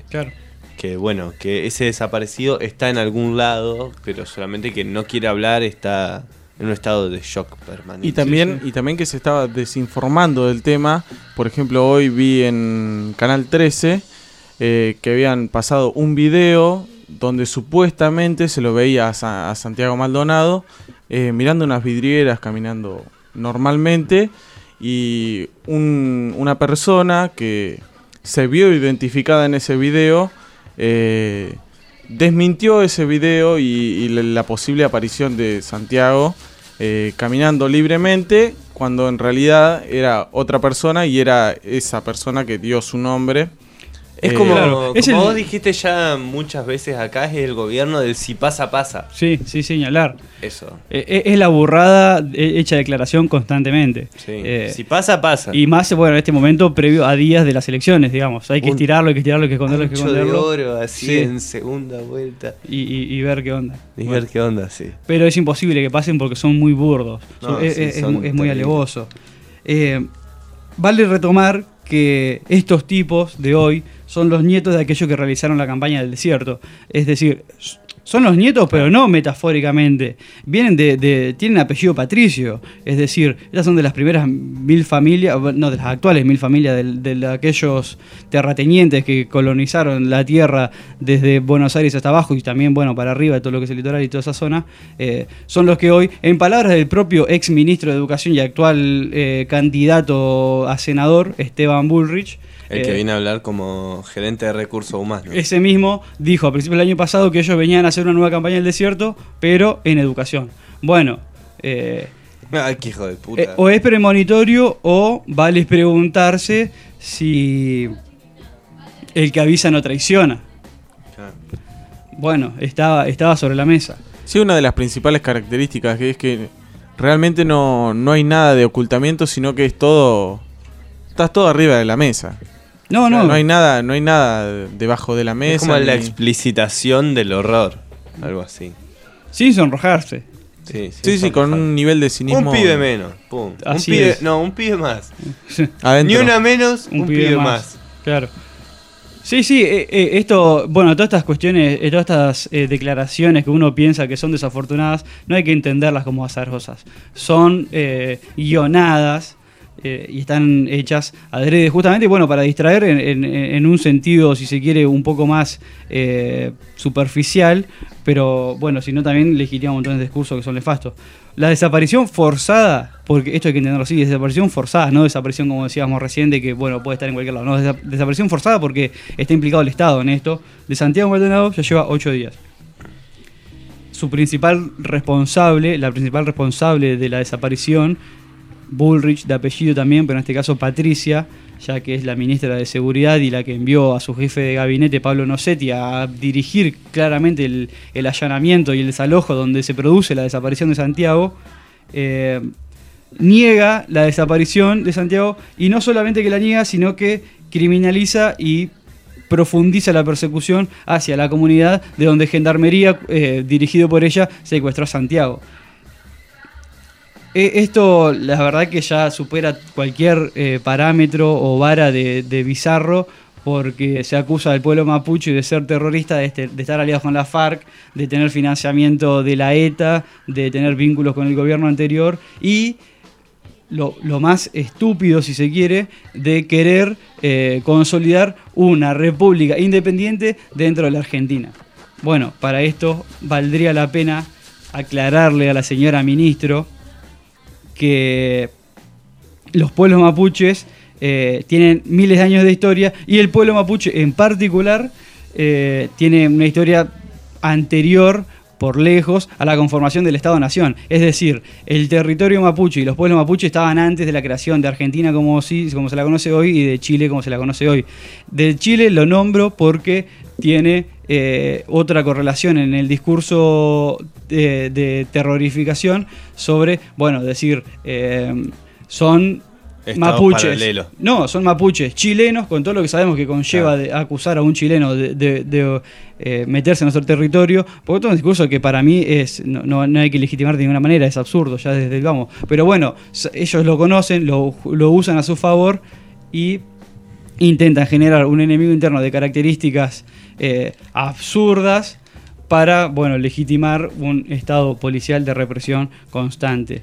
ese desaparecido está en algún lado, pero solamente que no quiere hablar, está en un estado de shock permanente. Y también que se estaba desinformando del tema. Por ejemplo, hoy vi en Canal 13 que habían pasado un video donde supuestamente se lo veía a Santiago Maldonado mirando unas vidrieras, caminando normalmente, y una persona que se vio identificada en ese video desmintió ese video y la posible aparición de Santiago caminando libremente, cuando en realidad era otra persona y era esa persona que dio su nombre. Es como vos dijiste ya muchas veces acá, es el gobierno del si pasa, pasa. Sí, señalar. Eso. Es la burrada hecha declaración constantemente. Sí. Si pasa, pasa. Y más, bueno, en este momento previo a días de las elecciones, digamos. Hay que estirarlo, hay que esconderlo, hay que esconderlo. De oro, así en segunda vuelta. Y ver qué onda. Ver qué onda, sí. Pero es imposible que pasen porque son muy burdos. Es muy alevoso. Vale retomar que estos tipos de hoy son los nietos de aquellos que realizaron la campaña del desierto. Es decir, son los nietos, pero no metafóricamente. Vienen tienen apellido patricio. Es decir, estas son de las primeras 1000 familias, no, de las actuales 1000 familias de aquellos terratenientes que colonizaron la tierra desde Buenos Aires hasta abajo y también, bueno, para arriba, todo lo que es el litoral y toda esa zona. Son los que hoy, en palabras del propio ex ministro de Educación y actual candidato a senador, Esteban Bullrich, el que viene a hablar como gerente de recursos humanos. Ese mismo dijo a principios del año pasado que ellos venían a hacer una nueva campaña del desierto, pero en educación. Bueno, ay, qué hijo de puta. O es premonitorio o vale preguntarse si el que avisa no traiciona. Claro. Bueno, estaba sobre la mesa. Sí, una de las principales características que es que realmente no hay nada de ocultamiento, sino que estás todo arriba de la mesa. No hay nada debajo de la mesa. Es como la explicitación del horror, algo así. Sin sonrojarse. Sí, con un nivel de cinismo. Un pibe menos, pum. Un pibe más. Adentro. Ni una menos, un pibe más. Claro. Sí, esto, bueno, todas estas cuestiones, todas estas declaraciones que uno piensa que son desafortunadas, no hay que entenderlas como azarosas. Son guionadas. Y están hechas adrede justamente, bueno, para distraer en un sentido, si se quiere, un poco más superficial, pero bueno, sino también legitima montones de discursos que son nefastos. La desaparición forzada, porque esto hay que entenderlo así, desaparición forzada, no desaparición como decíamos recién, de que bueno, puede estar en cualquier lado, no, desaparición forzada porque está implicado el Estado en esto. De Santiago Maldonado ya lleva 8 días. La principal responsable de la desaparición, Bullrich, de apellido también, pero en este caso Patricia, ya que es la ministra de Seguridad y la que envió a su jefe de gabinete, Pablo Nocetti, a dirigir claramente el allanamiento y el desalojo donde se produce la desaparición de Santiago, niega la desaparición de Santiago, y no solamente que la niega, sino que criminaliza y profundiza la persecución hacia la comunidad de donde Gendarmería, dirigido por ella, secuestró a Santiago. Esto, la verdad que ya supera cualquier parámetro o vara de bizarro, porque se acusa al pueblo mapuche de ser terrorista, de estar aliados con la FARC, de tener financiamiento de la ETA, de tener vínculos con el gobierno anterior y lo más estúpido, si se quiere, de querer consolidar una república independiente dentro de la Argentina. Bueno, para esto valdría la pena aclararle a la señora ministro que los pueblos mapuches tienen miles de años de historia y el pueblo mapuche en particular tiene una historia anterior por lejos a la conformación del Estado-Nación. Es decir, el territorio mapuche y los pueblos mapuche estaban antes de la creación de Argentina como se la conoce hoy y de Chile como se la conoce hoy. De Chile lo nombro porque tiene otra correlación en el discurso de terrorificación sobre, bueno, decir, son Estados mapuches. paralelos. No, son mapuches chilenos, con todo lo que sabemos que conlleva de acusar a un chileno de meterse en nuestro territorio, porque todo un discurso que para mí no hay que legitimar de ninguna manera, es absurdo ya desde el vamos. Pero bueno, ellos lo conocen, lo usan a su favor y intentan generar un enemigo interno de características absurdas para, bueno, legitimar un estado policial de represión constante.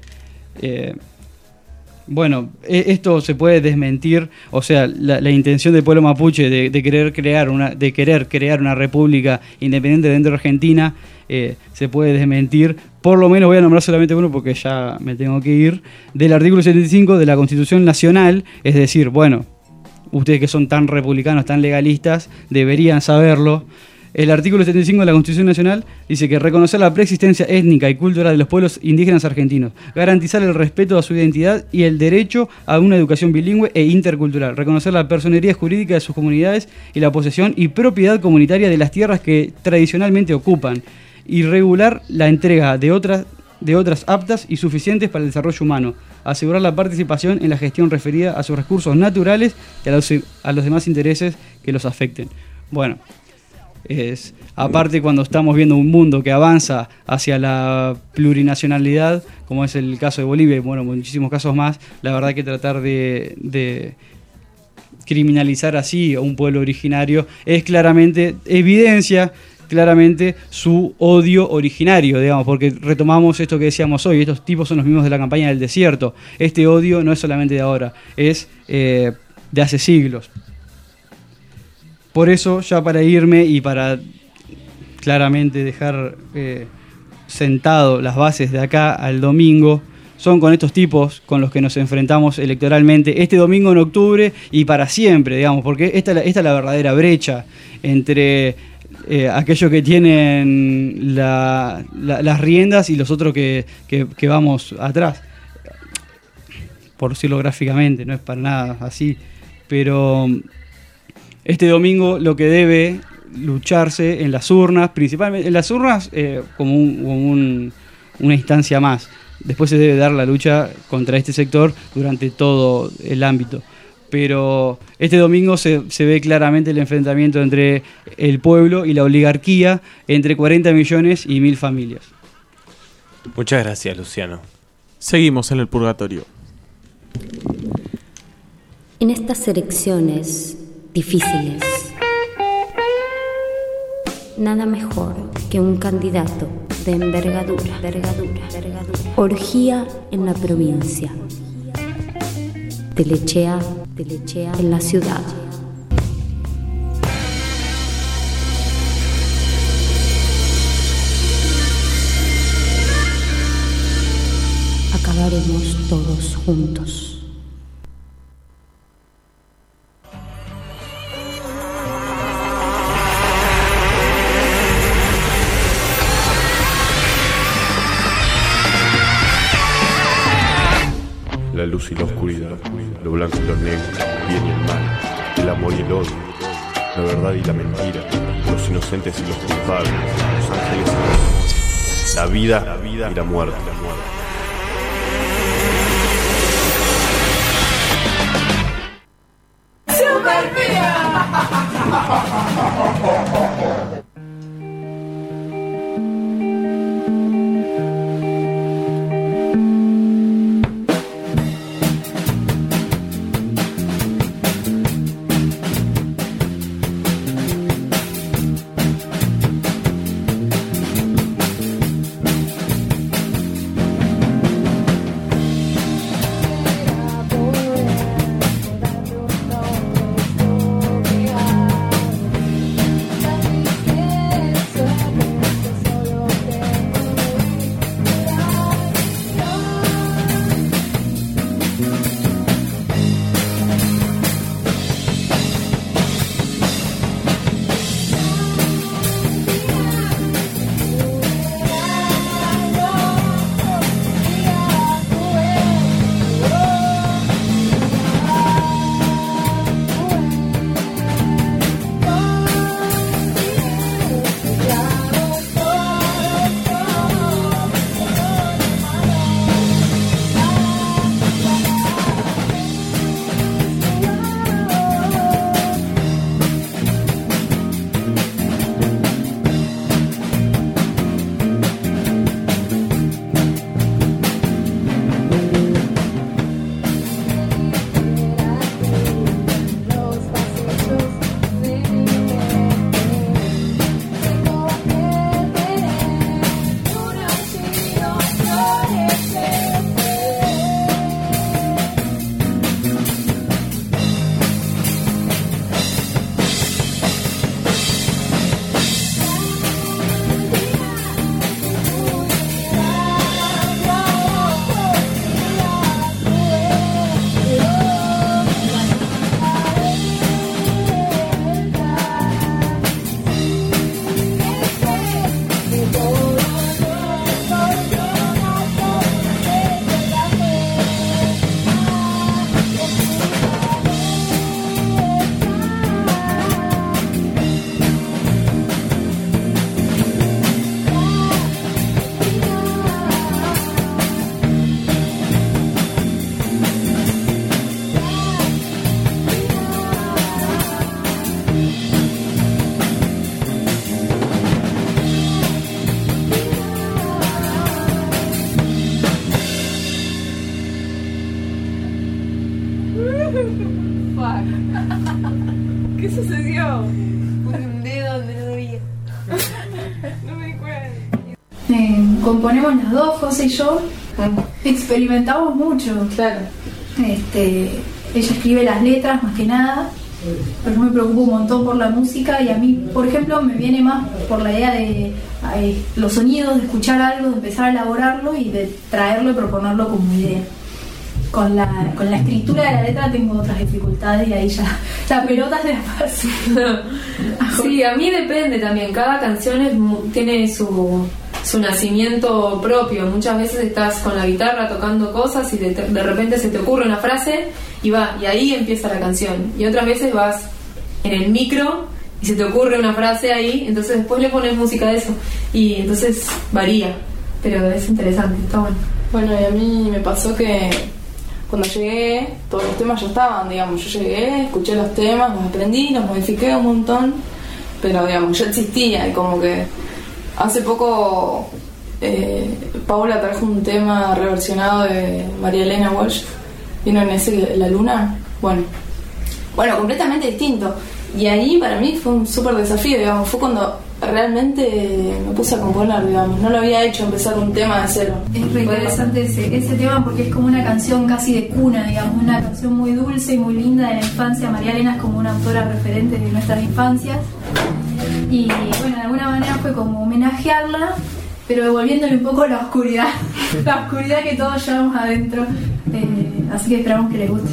Bueno, esto se puede desmentir, o sea, la intención del pueblo mapuche de querer crear una república independiente dentro de Argentina se puede desmentir. Por lo menos voy a nombrar solamente uno porque ya me tengo que ir, del artículo 75 de la Constitución Nacional, es decir, bueno, ustedes que son tan republicanos, tan legalistas, deberían saberlo. El artículo 75 de la Constitución Nacional dice que reconocer la preexistencia étnica y cultural de los pueblos indígenas argentinos, garantizar el respeto a su identidad y el derecho a una educación bilingüe e intercultural, reconocer la personería jurídica de sus comunidades y la posesión y propiedad comunitaria de las tierras que tradicionalmente ocupan, y regular la entrega de otras aptas y suficientes para el desarrollo humano, asegurar la participación en la gestión referida a sus recursos naturales y a los demás intereses que los afecten. Bueno, aparte cuando estamos viendo un mundo que avanza hacia la plurinacionalidad, como es el caso de Bolivia y bueno, muchísimos casos más, la verdad que tratar de criminalizar así a un pueblo originario evidencia claramente su odio originario, digamos, porque retomamos esto que decíamos hoy, estos tipos son los mismos de la campaña del desierto. Este odio no es solamente de ahora, es de hace siglos. Por eso, ya para irme y para claramente dejar sentado las bases de acá al domingo, son con estos tipos con los que nos enfrentamos electoralmente este domingo en octubre y para siempre, digamos, porque esta es la verdadera brecha entre aquellos que tienen las riendas y los otros que vamos atrás. Por decirlo gráficamente, no es para nada así, pero este domingo lo que debe lucharse en las urnas, principalmente en las urnas como una instancia más. Después se debe dar la lucha contra este sector durante todo el ámbito. Pero este domingo se ve claramente el enfrentamiento entre el pueblo y la oligarquía, entre 40 millones y 1.000 familias. Muchas gracias, Luciano. Seguimos en el purgatorio. En estas elecciones difíciles, nada mejor que un candidato de envergadura. Orgía en la provincia. Telechea en la ciudad. Acabaremos todos juntos. La luz y la oscuridad, lo blanco y lo negro, el bien y el mal, el amor y el odio, la verdad y la mentira, los inocentes y los culpables, los ángeles y los demonios, la vida y la muerte. componemos las dos, José y yo, experimentamos mucho. Claro. Ella escribe las letras más que nada, pero yo me preocupo un montón por la música y a mí, por ejemplo, me viene más por la idea de los sonidos, de escuchar algo, de empezar a elaborarlo y de traerlo y proponerlo como idea. Con la escritura de la letra tengo otras dificultades y ahí ya la pelota se la paso. Sí, a mí depende también. Cada canción tiene su nacimiento propio. Muchas veces estás con la guitarra tocando cosas y de repente se te ocurre una frase y ahí empieza la canción. Y otras veces vas en el micro y se te ocurre una frase ahí, entonces después le pones música de eso. Y entonces varía, pero es interesante, está bueno. Bueno, y a mí me pasó que cuando llegué, todos los temas ya estaban, digamos. Yo llegué, escuché los temas, los aprendí, los modifiqué un montón, pero digamos, ya existía. Y como que hace poco Paula trajo un tema reversionado de María Elena Walsh. ¿Vino en ese La Luna? Bueno, completamente distinto. Y ahí para mí fue un súper desafío, digamos. Fue cuando realmente me puse a componer, digamos. No lo había hecho, empezar un tema de cero. Es re interesante ese tema porque es como una canción casi de cuna, digamos. Una canción muy dulce y muy linda de la infancia. María Elena es como una autora referente de nuestras infancias. Y bueno, de alguna manera fue como homenajearla, pero devolviéndole un poco la oscuridad. La oscuridad que todos llevamos adentro. Así que esperamos que les guste.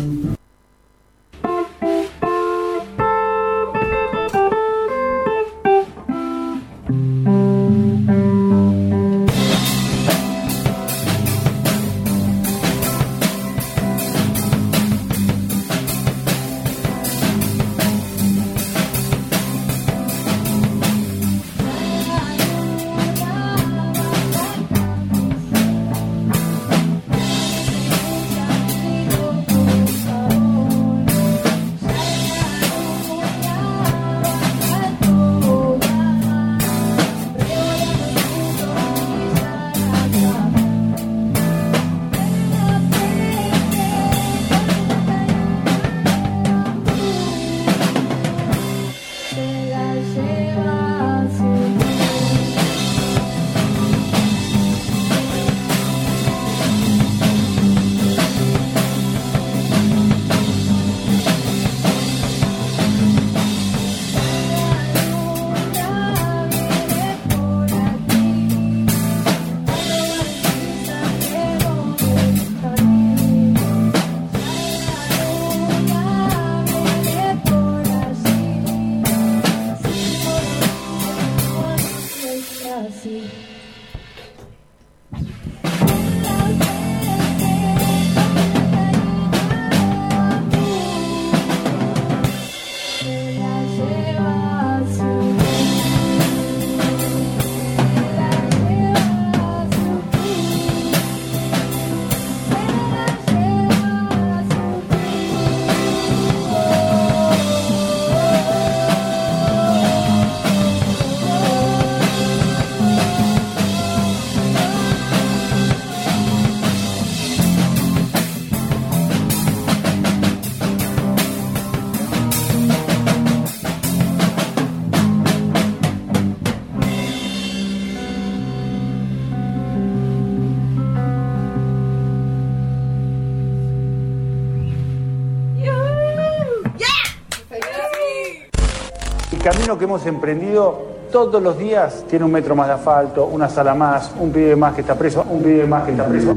camino que hemos emprendido todos los días tiene 1 metro más de asfalto, una sala más, un pibe más que está preso, un pibe más que está preso.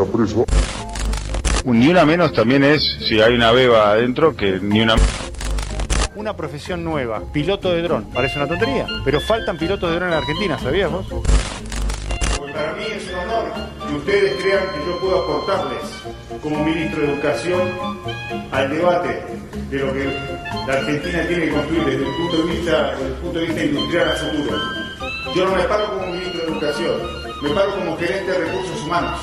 Un ni una menos también es, si hay una beba adentro, que ni una... Una profesión nueva, piloto de dron. Parece una tontería, pero faltan pilotos de dron en Argentina, ¿sabías vos? Porque para mí es un honor que ustedes crean que yo puedo aportarles como ministro de Educación al debate de lo que la Argentina tiene que construir desde el punto de vista industrial a futuro. Yo no me paro como ministro de Educación, me paro como gerente de recursos humanos.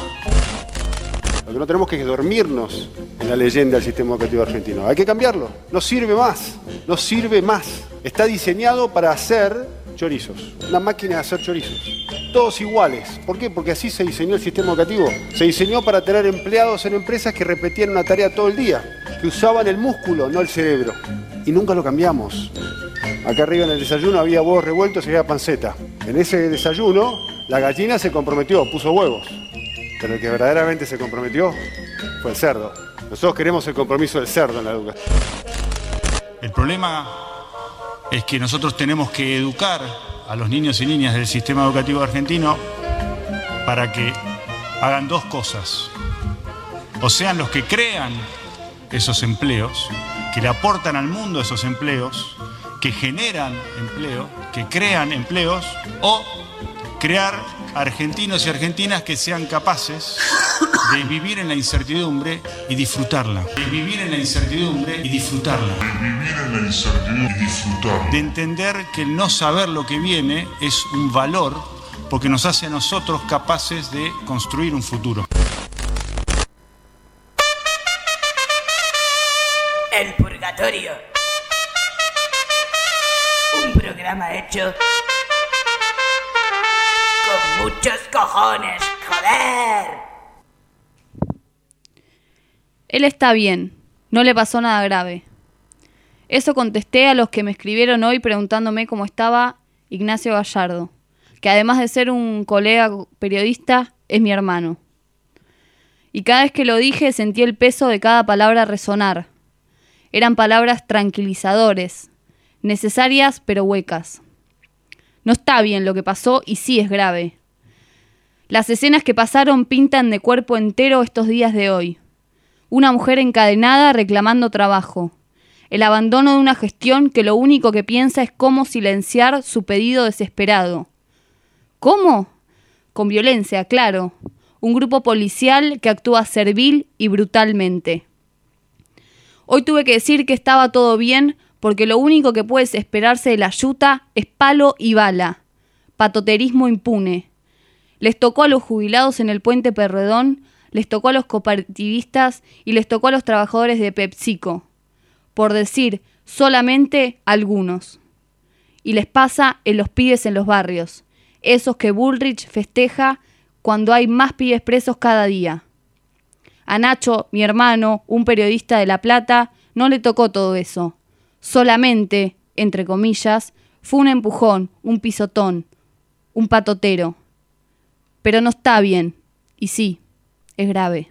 Lo que no tenemos que dormirnos en la leyenda del sistema educativo argentino. Hay que cambiarlo. No sirve más. No sirve más. Está diseñado para hacer chorizos. Una máquina de hacer chorizos. Todos iguales. ¿Por qué? Porque así se diseñó el sistema educativo. Se diseñó para tener empleados en empresas que repetían una tarea todo el día. Que usaban el músculo, no el cerebro. Y nunca lo cambiamos. Acá arriba en el desayuno había huevos revueltos y había panceta. En ese desayuno La gallina se comprometió, puso huevos, pero el que verdaderamente se comprometió fue el cerdo. Nosotros queremos el compromiso del cerdo en la educación. El problema es que nosotros tenemos que educar a los niños y niñas del sistema educativo argentino para que hagan dos cosas. O sean los que crean esos empleos, que le aportan al mundo esos empleos, que generan empleo, que crean empleos, o crear argentinos y argentinas que sean capaces de vivir en la incertidumbre y disfrutarla. De vivir en la incertidumbre y disfrutarla. De vivir en la incertidumbre y disfrutarla. De entender que el no saber lo que viene es un valor porque nos hace a nosotros capaces de construir un futuro. El Purgatorio. Un programa hecho con muchos cojones, joder. Él está bien, no le pasó nada grave. Eso contesté a los que me escribieron hoy preguntándome cómo estaba Ignacio Gallardo, que además de ser un colega periodista, es mi hermano. Y cada vez que lo dije sentí el peso de cada palabra resonar. Eran palabras tranquilizadores, necesarias pero huecas. No está bien lo que pasó y sí es grave. Las escenas que pasaron pintan de cuerpo entero estos días de hoy. Una mujer encadenada reclamando trabajo. El abandono de una gestión que lo único que piensa es cómo silenciar su pedido desesperado. ¿Cómo? Con violencia, claro. Un grupo policial que actúa servil y brutalmente. Hoy tuve que decir que estaba todo bien porque lo único que puede esperarse de la yuta es palo y bala. Patoterismo impune. Les tocó a los jubilados en el Puente Pueyrredón, les tocó a los cooperativistas y les tocó a los trabajadores de PepsiCo. Por decir solamente algunos. Y les pasa en los pibes en los barrios. Esos que Bullrich festeja cuando hay más pibes presos cada día. A Nacho, mi hermano, un periodista de La Plata, no le tocó todo eso. Solamente, entre comillas, fue un empujón, un pisotón, un patotero. Pero no está bien. Y sí, es grave.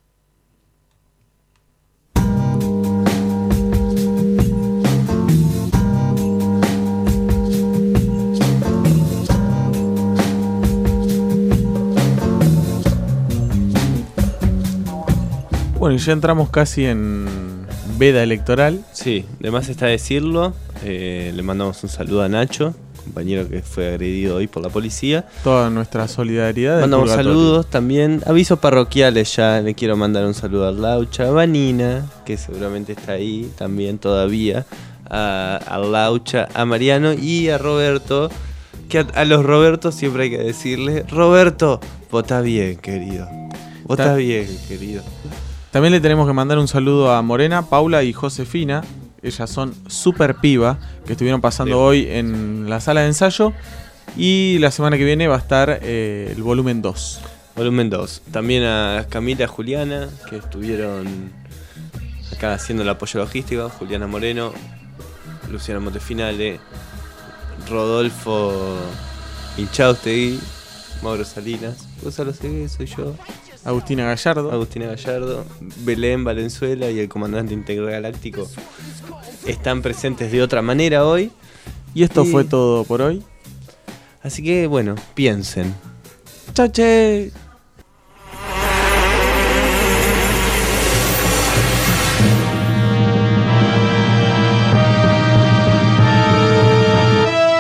Bueno, y ya entramos casi en veda electoral. Sí, de más está decirlo. Le mandamos un saludo a Nacho, compañero que fue agredido hoy por la policía. Toda nuestra solidaridad. Mandamos saludos también. Avisos parroquiales ya. Le quiero mandar un saludo a Laucha, a Vanina, que seguramente está ahí también todavía. A Laucha, a Mariano y a Roberto. Que a los Robertos siempre hay que decirle: Roberto, vota bien, querido. Vota bien, querido. También le tenemos que mandar un saludo a Morena, Paula y Josefina. Ellas son super piba, que estuvieron pasando hoy en la sala de ensayo. Y la semana que viene va a estar el volumen 2. Volumen 2. También a Camila y a Juliana, que estuvieron acá haciendo el apoyo logístico. Juliana Moreno, Luciana Montefinale, Rodolfo Inchaustegui, Mauro Salinas, Gonzalo Segué, soy yo. Agustina Gallardo, Belén Valenzuela y el comandante intergaláctico están presentes de otra manera hoy. Y esto fue todo por hoy. Así que bueno, piensen. ¡Chache!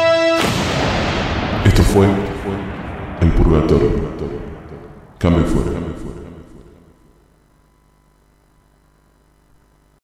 Esto fue El Purgatorio. Cambio fuera.